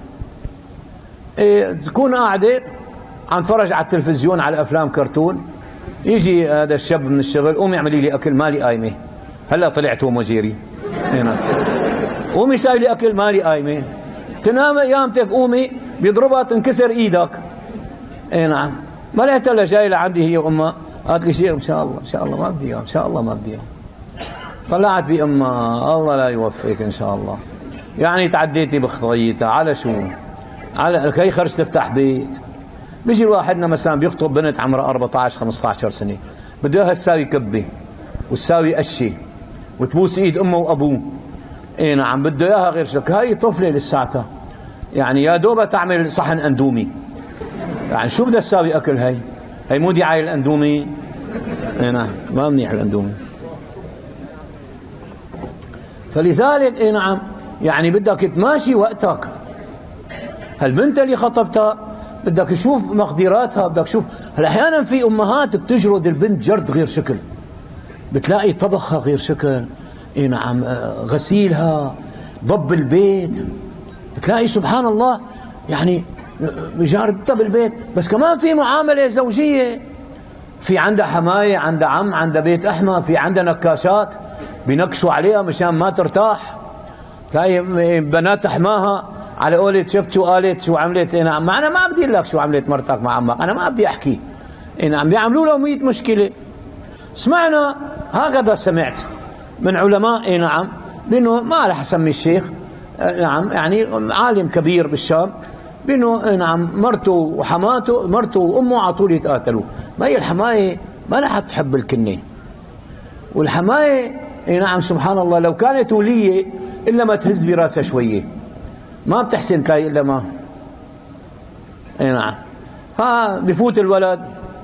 S1: إيه تكون قاعده عم تفرج على التلفزيون على افلام كرتون، يجي هذا الشاب من الشغل، قومي اعملي لي اكل مالي قايمه، هلا طلعت ومجيري. اي نعم. قومي ساوي لي اكل مالي قايمه، تنام ايامتك قومي بيضربها تنكسر ايدك. اي نعم. ما لقيت الا جاي لعندي هي وامها، قالت لي شيء ان شاء الله ان شاء الله ما بدي اياه، ان شاء الله ما بدي اياه. طلعت بامها، الله لا يوفقك ان شاء الله. يعني تعديتي بخطيتها على شو؟ على كي خرج تفتح بيت. بيجي الواحدنا مثلا بيخطب بنت عمرها 14 15 سنه، بده اياها تساوي كبه وتساوي قشه وتبوس ايد امه وابوه. اي نعم. بده اياها غير شك، هاي طفله لساتها يعني يا دوبها تعمل صحن اندومي. يعني شو بدها تساوي اكل هي مو دعايه الاندومي. اي نعم. ما منيح الاندومي. فلذلك اي نعم يعني بدك تماشي وقتك. هالبنت اللي خطبتها بدك تشوف مقدراتها، بدك تشوف. هلا احيانا في امهات بتجرد البنت جرد غير شكل، بتلاقي طبخها غير شكل، اي نعم، غسيلها، ضب البيت، بتلاقي سبحان الله يعني جاردتها بالبيت. بس كمان في معامله زوجيه، في عندها حمايه، عندها عم، عندها بيت احمى، في عندها نكاشات بينكشوا عليها مشان ما ترتاح. تلاقي بنات حماها على قولة شفت شو قالت شو عملت. اي نعم. ما انا ما بدي لك شو عملت مرتك مع عمك، انا ما بدي احكي. اي نعم. بيعملوا له 100 مشكله. سمعنا هكذا، سمعت من علماء اي نعم بانه ما رح اسمي الشيخ، نعم يعني عالم كبير بالشام، بانه نعم مرته وحماته، مرته وامه على طول يتقاتلوا. ما هي الحمايه ما رح تحب الكنه، والحمايه اي نعم سبحان الله لو كانت وليه الا ما تهز براسها شويه، ما بتحسن تلاقي الا ما. اي نعم. فبفوت الولد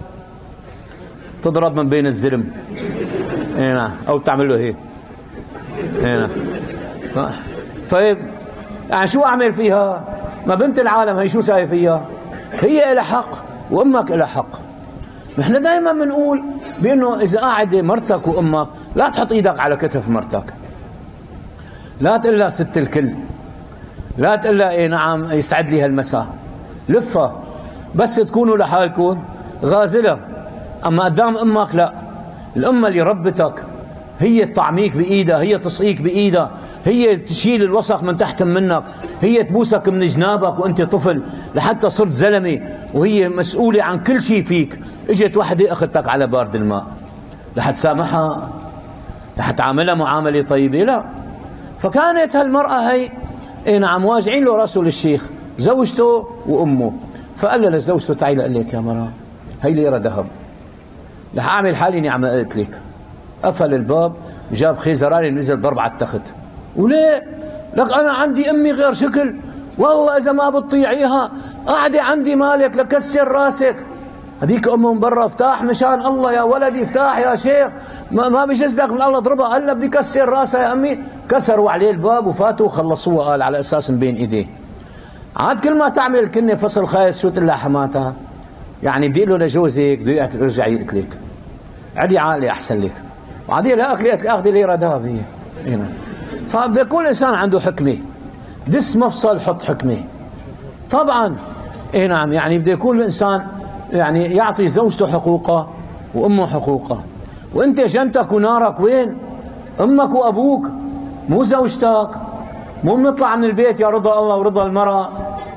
S1: تضرب من بين الزلم. اي نعم. او تعمل له هيك. اي نعم. طيب يعني شو اعمل فيها؟ ما بنت العالم هي شو ساوي فيها؟ هي لها حق وامك لها حق. نحن دائما بنقول بانه اذا قاعده مرتك وامك لا تحط ايدك على كتف مرتك، لا تقول لها ست الكل، لا تقول لها اي نعم يسعد لي هالمساء، لفها. بس تكونوا لحالكم غازله. اما قدام امك لا. الام اللي ربتك هي تطعميك بايدها، هي تسقيك بايدها، هي تشيل الوسخ من تحت منك، هي تبوسك من جنابك وانت طفل لحتى صرت زلمه، وهي مسؤوله عن كل شيء فيك. اجت وحده اخذتك على بارد الماء، رح تسامحها؟ رح تعاملها معامله طيبه؟ لا. فكانت هالمراه هي نعم واجعين له راسه للشيخ، زوجته وامه. فقال له لزوجته تعي لقال لك يا مرأة هي ليره ذهب، رح اعمل حالي اني عم قلت لك. قفل الباب، جاب خيزراني نزل ضرب على التخت. وليه؟ لك انا عندي امي غير شكل، والله اذا ما بتطيعيها قاعده عندي مالك لكسر راسك. هذيك امه من برا، افتح مشان الله يا ولدي، افتح يا شيخ، ما بجوز لك من الله اضربها. قال له بدي كسر راسها يا امي. كسروا عليه الباب وفاتوا وخلصوها، قال على اساس من بين ايديه. عاد كل ما تعمل الكنه فصل خايس شو تقول لها حماتها؟ يعني بدي له لجوزك بده يرجع يقتلك، عدي عقلي احسن لك. وعادي لا اكلك اخذي ليره ذهب هي. هنا فبده يكون الانسان عنده حكمه، دس مفصل حط حكمه. طبعا نعم، يعني بده يكون الانسان يعني يعطي زوجته حقوقها وامه حقوقها. وانت جنتك ونارك وين؟ امك وابوك، مو زوجتك. مو بنطلع من البيت يا رضا الله ورضا المرأة.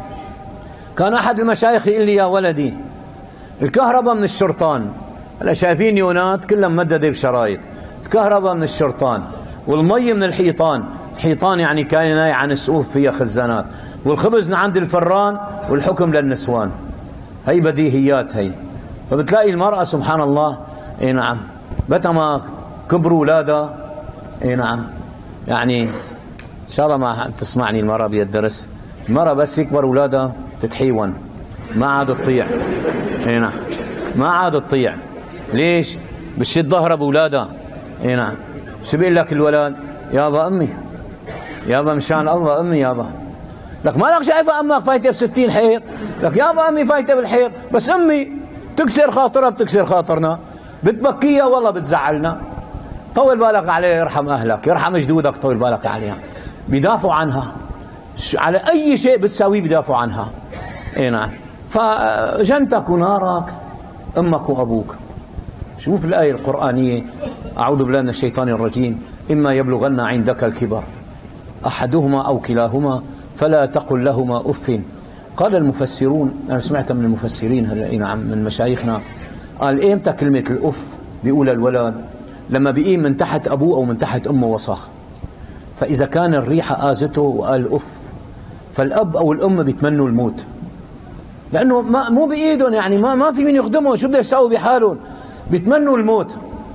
S1: كان احد المشايخ يقول لي يا ولدي الكهرباء من الشرطان. هلا شايفين يونات كلها ممدده بشرايط. الكهرباء من الشرطان، والمي من الحيطان. الحيطان يعني كاينه عن السقوف فيها خزانات، والخبز من عند الفران، والحكم للنسوان. هي بديهيات هي. فبتلاقي المرأة سبحان الله نعم متى ما كبروا اولادها نعم، يعني ان شاء الله ما تسمعني المرأة بالدرس، المرأة بس يكبر اولادها تتحيون، ما عاد تطيع. نعم ما عاد تطيع. ليش؟ بتشد ظهرها باولادها. نعم شو بيقول لك الولد؟ يابا امي، يابا مشان الله امي يابا. لك مالك شايفه امك فايته ب60 حيط؟ لك يابا امي فايته بالحيط، بس امي تكسر خاطرها بتكسر خاطرنا، بتبكيها والله بتزعلنا. طول بالك عليه، يرحم اهلك، يرحم جدودك، طول بالك عليها. بيدافعوا عنها على اي شيء بتساويه، بيدافعوا عنها. اي نعم. فجنتك ونارك امك وابوك. شوف الايه القرانيه، اعوذ بالله من الشيطان الرجيم، اما يبلغن عندك الكبر احدهما او كلاهما فلا تقل لهما اف. قال المفسرون، انا سمعت من المفسرين هلا نعم من مشايخنا، قال ايمتى كلمه الاف بيقولها الولد؟ لما بيقيم من تحت ابوه او من تحت امه وسخ، فاذا كان الريحه اذته وقال اف، فالاب او الام بيتمنوا الموت، لانه مو بايدهم، يعني ما في مين يخدمهم، شو بده يساوي بحالهم؟ بيتمنوا الموت.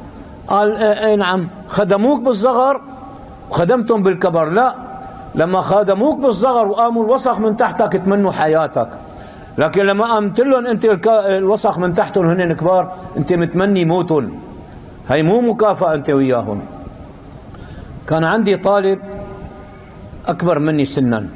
S1: قال نعم خدموك بالصغر وخدمتهم بالكبر. لا، لما خدموك بالصغر وقاموا الوسخ من تحتك تمنوا حياتك، لكن لما قامت لهم انت الوسخ من تحتهم هن كبار انت متمني موتهم. هي مو مكافأة انت وياهم. كان عندي طالب اكبر مني سنا،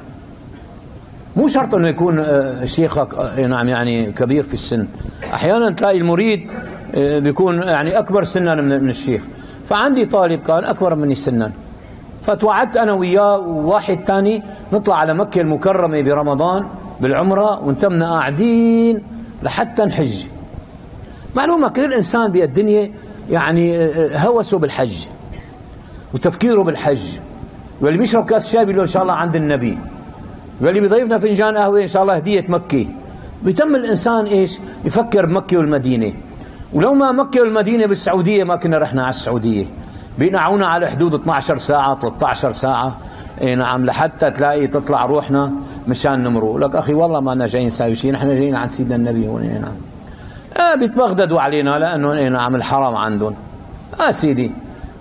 S1: مو شرط انه يكون شيخك نعم يعني كبير في السن، احيانا تلاقي المريد بيكون يعني اكبر سنا من الشيخ. فعندي طالب كان اكبر مني سنا، فتوعدت انا وياه وواحد ثاني نطلع على مكة المكرمة برمضان بالعمرة، وانتمنا قاعدين لحتى نحج. معلومة كل انسان بالدنيا يعني هوسه بالحج وتفكيره بالحج، واللي بيشرب كاس شاي بيقول له ان شاء الله عند النبي، واللي بيضيفنا فنجان قهوه ان شاء الله هديه مكه. بيتم الانسان ايش؟ يفكر بمكه والمدينه. ولو ما مكه والمدينه بالسعوديه ما كنا رحنا على السعوديه، بينعونا على حدود 12 ساعه 13 ساعه نعم لحتى تلاقي تطلع روحنا مشان نمروا. لك اخي والله ما لنا جايين نساوي شيء، نحن جايين عن سيدنا النبي هون. نعم بيتبغددوا علينا لانه نعم الحرام عندهم. سيدي،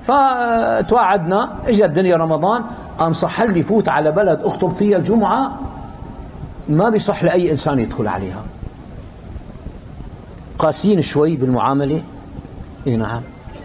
S1: فتوعدنا، اجى الدنيا رمضان، قام صح لي فوت على بلد اخطب فيها الجمعه ما بيصح لاي انسان يدخل عليها، قاسيين شوي بالمعامله. نعم.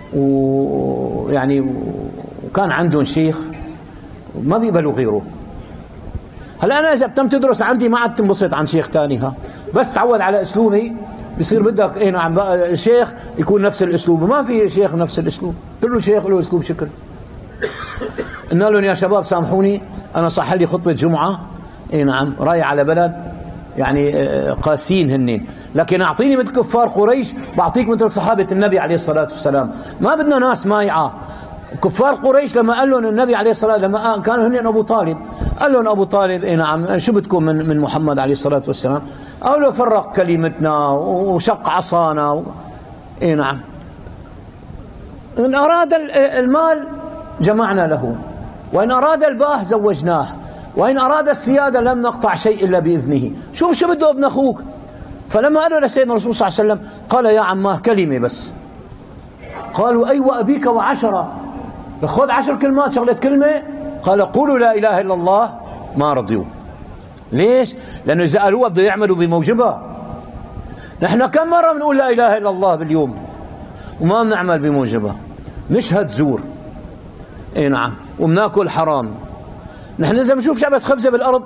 S1: ويعني وكان عندهم شيخ ما بيقبلوا غيره. هلا انا اذا بتم تدرس عندي ما عاد تنبسط عن شيخ ثاني، بس تعود على اسلوبي بصير بدك نعم الشيخ يكون نفس الاسلوب. ما في شيخ نفس الاسلوب، كل شيخ له اسلوب شكل. قلنا لهم يا شباب سامحوني، انا صح لي خطبه جمعه نعم رايح على بلد يعني قاسين هنين، لكن اعطيني مثل كفار قريش بعطيك مثل صحابه النبي عليه الصلاه والسلام. ما بدنا ناس مايعه كفار قريش لما قال لهم النبي عليه الصلاة والسلام، لما كانوا هن أبو طالب، قال لهم أبو طالب إيه نعم شو بدكم من محمد عليه الصلاة والسلام؟ قالوا فرق كلمتنا وشق عصانا إيه نعم. إن أراد المال جمعنا له، وإن أراد الباه زوجناه، وإن أراد السيادة لم نقطع شيء إلا بإذنه. شوف شو بده ابن أخوك. فلما قالوا لسيدنا الرسول صلى الله عليه وسلم قال يا عماه كلمة بس. قالوا أيوة أبيك وعشرة، خذ 10 كلمات شغلة كلمة. قال قولوا لا إله إلا الله. ما رضيوا. ليش؟ لأنه إذا قالوها بده يعملوا بموجبها. نحن كم مرة بنقول لا إله إلا الله باليوم وما بنعمل بموجبها؟ نشهد زور اي نعم، وبناكل حرام. نحن إذا بنشوف شعبة خبزة بالأرض،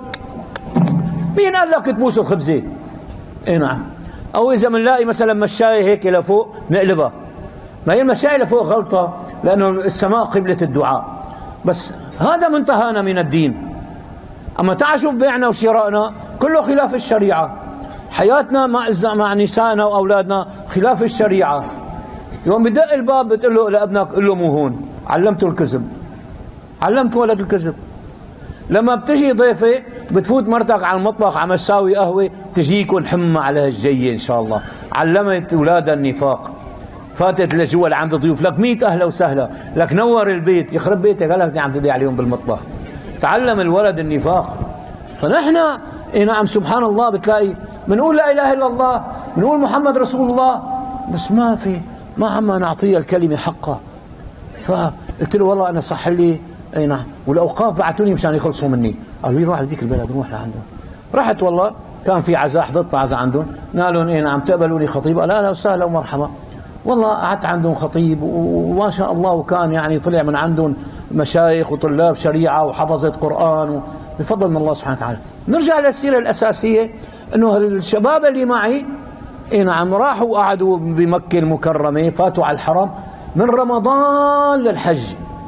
S1: مين قال لك تبوسوا الخبزة؟ اي نعم. أو إذا بنلاقي مثلا مشاية هيك لفوق نقلبها. ما هي المشاية لفوق غلطة، لأنه السماء قبلة الدعاء، بس هذا منتهانا من الدين. أما تعال شوف بيعنا وشرائنا كله خلاف الشريعة. حياتنا مع نسائنا وأولادنا خلاف الشريعة. يوم بدق الباب بتقول له لابنك قل له مو هون، علمته الكذب، علمت ولد الكذب. لما بتجي ضيفة بتفوت مرتك على المطبخ عم تساوي قهوة، تجيكم حمى على هالجية إن شاء الله. علمت أولادها النفاق. فاتت لجوا لعند ضيوف، لك 100 أهلا وسهلا، لك نور البيت، يخرب بيتك، قال لك عم تدعي عليهم بالمطبخ. تعلم الولد النفاق. فنحن نعم سبحان الله بتلاقي بنقول لا إله إلا الله، بنقول محمد رسول الله، بس ما عم نعطيه الكلمة حقها. فقلت له والله أنا صح لي اي نعم، والأوقاف بعثوني مشان يخلصوا مني، قالوا لي روح لذيك البلد، روح لعندهم. رحت والله كان في عزاء، حضرت عزاء عندهم، قالوا اي نعم تقبلوا لي خطيب؟ قال اهلا وسهلا ومرحبا. والله قعدت عندهم خطيب وما شاء الله، وكان يعني طلع من عندهم مشايخ وطلاب شريعة وحفظة قرآن بفضل من الله سبحانه وتعالى. نرجع للسيرة الأساسية، انه الشباب اللي معي اي نعم راحوا وقعدوا بمكة المكرمة، فاتوا على الحرم من رمضان للحج،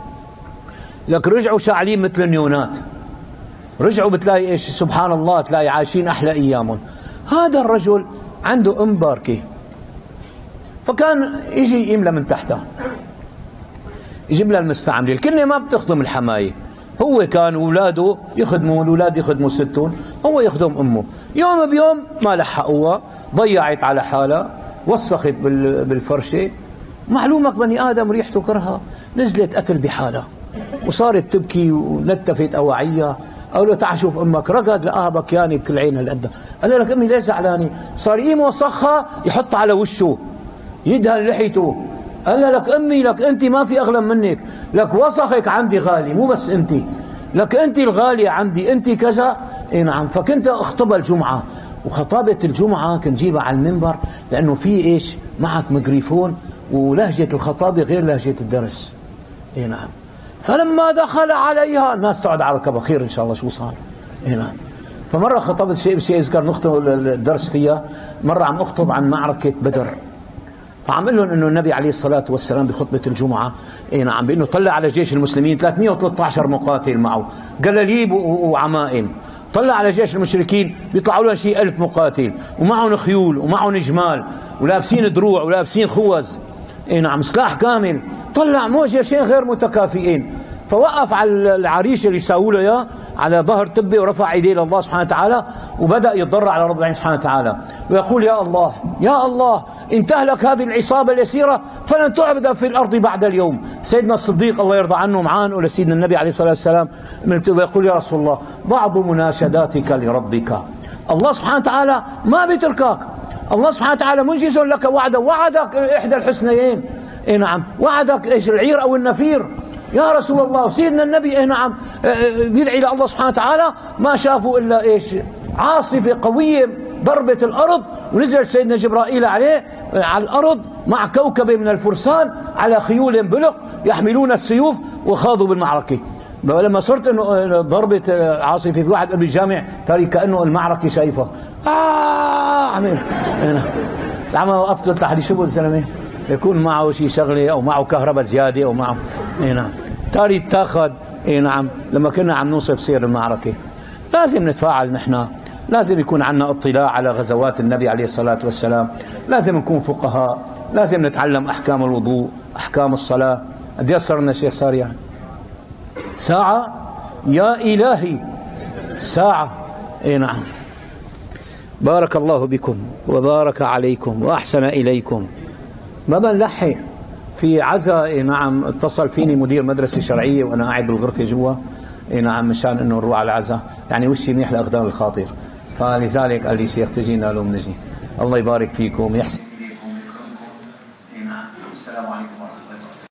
S1: لك رجعوا شاعلين مثل النيونات، رجعوا بتلاقي ايش سبحان الله، تلاقي عايشين احلى ايامهم. هذا الرجل عنده ام باركه، فكان يجي يملى من تحتها، يجيب لها المستعمله، الكلمه ما بتخدم الحمايه، هو كان اولاده يخدموا، الاولاد يخدموا ستون، هو يخدم امه. يوم بيوم ما لحقوها، ضيعت على حالها، وسخت بالفرشه، معلومك بني ادم ريحته كرهه، نزلت قتل بحالها وصارت تبكي ونتفت أواعيها. قالوا تعال شوف أمك، رقد لقاها بكياني بكل عين هالقد. قال لك أمي ليش زعلاني؟ صار يقيم وسخها يحط على وشه، يدهن لحيته. قال لك أمي لك أنت ما في أغلى منك، لك وسخك عندي غالي، مو بس أنت، لك أنت الغالية عندي، أنت كذا. إيه نعم. فكنت أخطب الجمعة، وخطابة الجمعة كنت جيبها على المنبر، لأنه في إيش معك ميكروفون، ولهجة الخطابة غير لهجة الدرس. إيه نعم. فلما دخل عليها الناس تقعد على ركبها، خير ان شاء الله شو صار. هنا فمره خطبت شيء اذكر نختم الدرس فيها، مره عم اخطب عن معركه بدر، فعم اقول لهم انه النبي عليه الصلاه والسلام بخطبه الجمعه اي نعم بانه طلع على جيش المسلمين 313 مقاتل معه، جلاليب وعمائم. طلع على جيش المشركين بيطلعوا لهم شيء 1000 مقاتل، ومعهم خيول ومعهم جمال، ولابسين دروع ولابسين خوذ، اي نعم سلاح كامل. طلع مو جيشين غير متكافئين، فوقف على العريش اللي يساووا له اياه على ظهر تبه، ورفع ايديه لله سبحانه وتعالى، وبدا يتضرع على رب العالمين سبحانه وتعالى، ويقول يا الله يا الله ان تهلك هذه العصابه اليسيره فلن تعبد في الارض بعد اليوم. سيدنا الصديق الله يرضى عنه معان ولسيدنا النبي عليه الصلاه والسلام ويقول يا رسول الله بعض مناشداتك لربك، الله سبحانه وتعالى ما بيتركك، الله سبحانه وتعالى منجز لك وعده، وعدك احدى الحسنيين. اي نعم، وعدك ايش؟ العير او النفير. يا رسول الله سيدنا النبي اي نعم بيدعي لله سبحانه وتعالى، ما شافوا الا ايش؟ عاصفه قويه ضربت الارض، ونزل سيدنا جبرائيل عليه على الارض مع كوكبه من الفرسان على خيول بلق يحملون السيوف، وخاضوا بالمعركه. لما صرت انه ضربه عاصفه، في واحد بالجامع تاري كانه المعركه شايفه عمل لما وقفت قلت لحد شو الزلمه يكون معه شيء شغله او معه كهرباء زياده او معه اي نعم تاري اتاخذ. اي نعم لما كنا عم نوصف سير المعركه لازم نتفاعل، نحن لازم يكون عندنا اطلاع على غزوات النبي عليه الصلاه والسلام، لازم نكون فقهاء، لازم نتعلم احكام الوضوء، احكام الصلاه، قد ايش صار لنا شيخ صار يعني ساعة؟ يا إلهي ساعة. اي نعم. بارك الله بكم وبارك عليكم وأحسن إليكم. ما بنلحق في عزاء. نعم اتصل فيني مدير مدرسة شرعية وأنا قاعد بالغرفة جوا. نعم مشان إنه نروح على العزاء، يعني وشي منيح لأقدام الخاطر، فلذلك قال لي شيخ تجينا لو نجي. الله يبارك فيكم ويحسن إليكم ويكرمكم. نعم. السلام عليكم ورحمة الله وبركاته.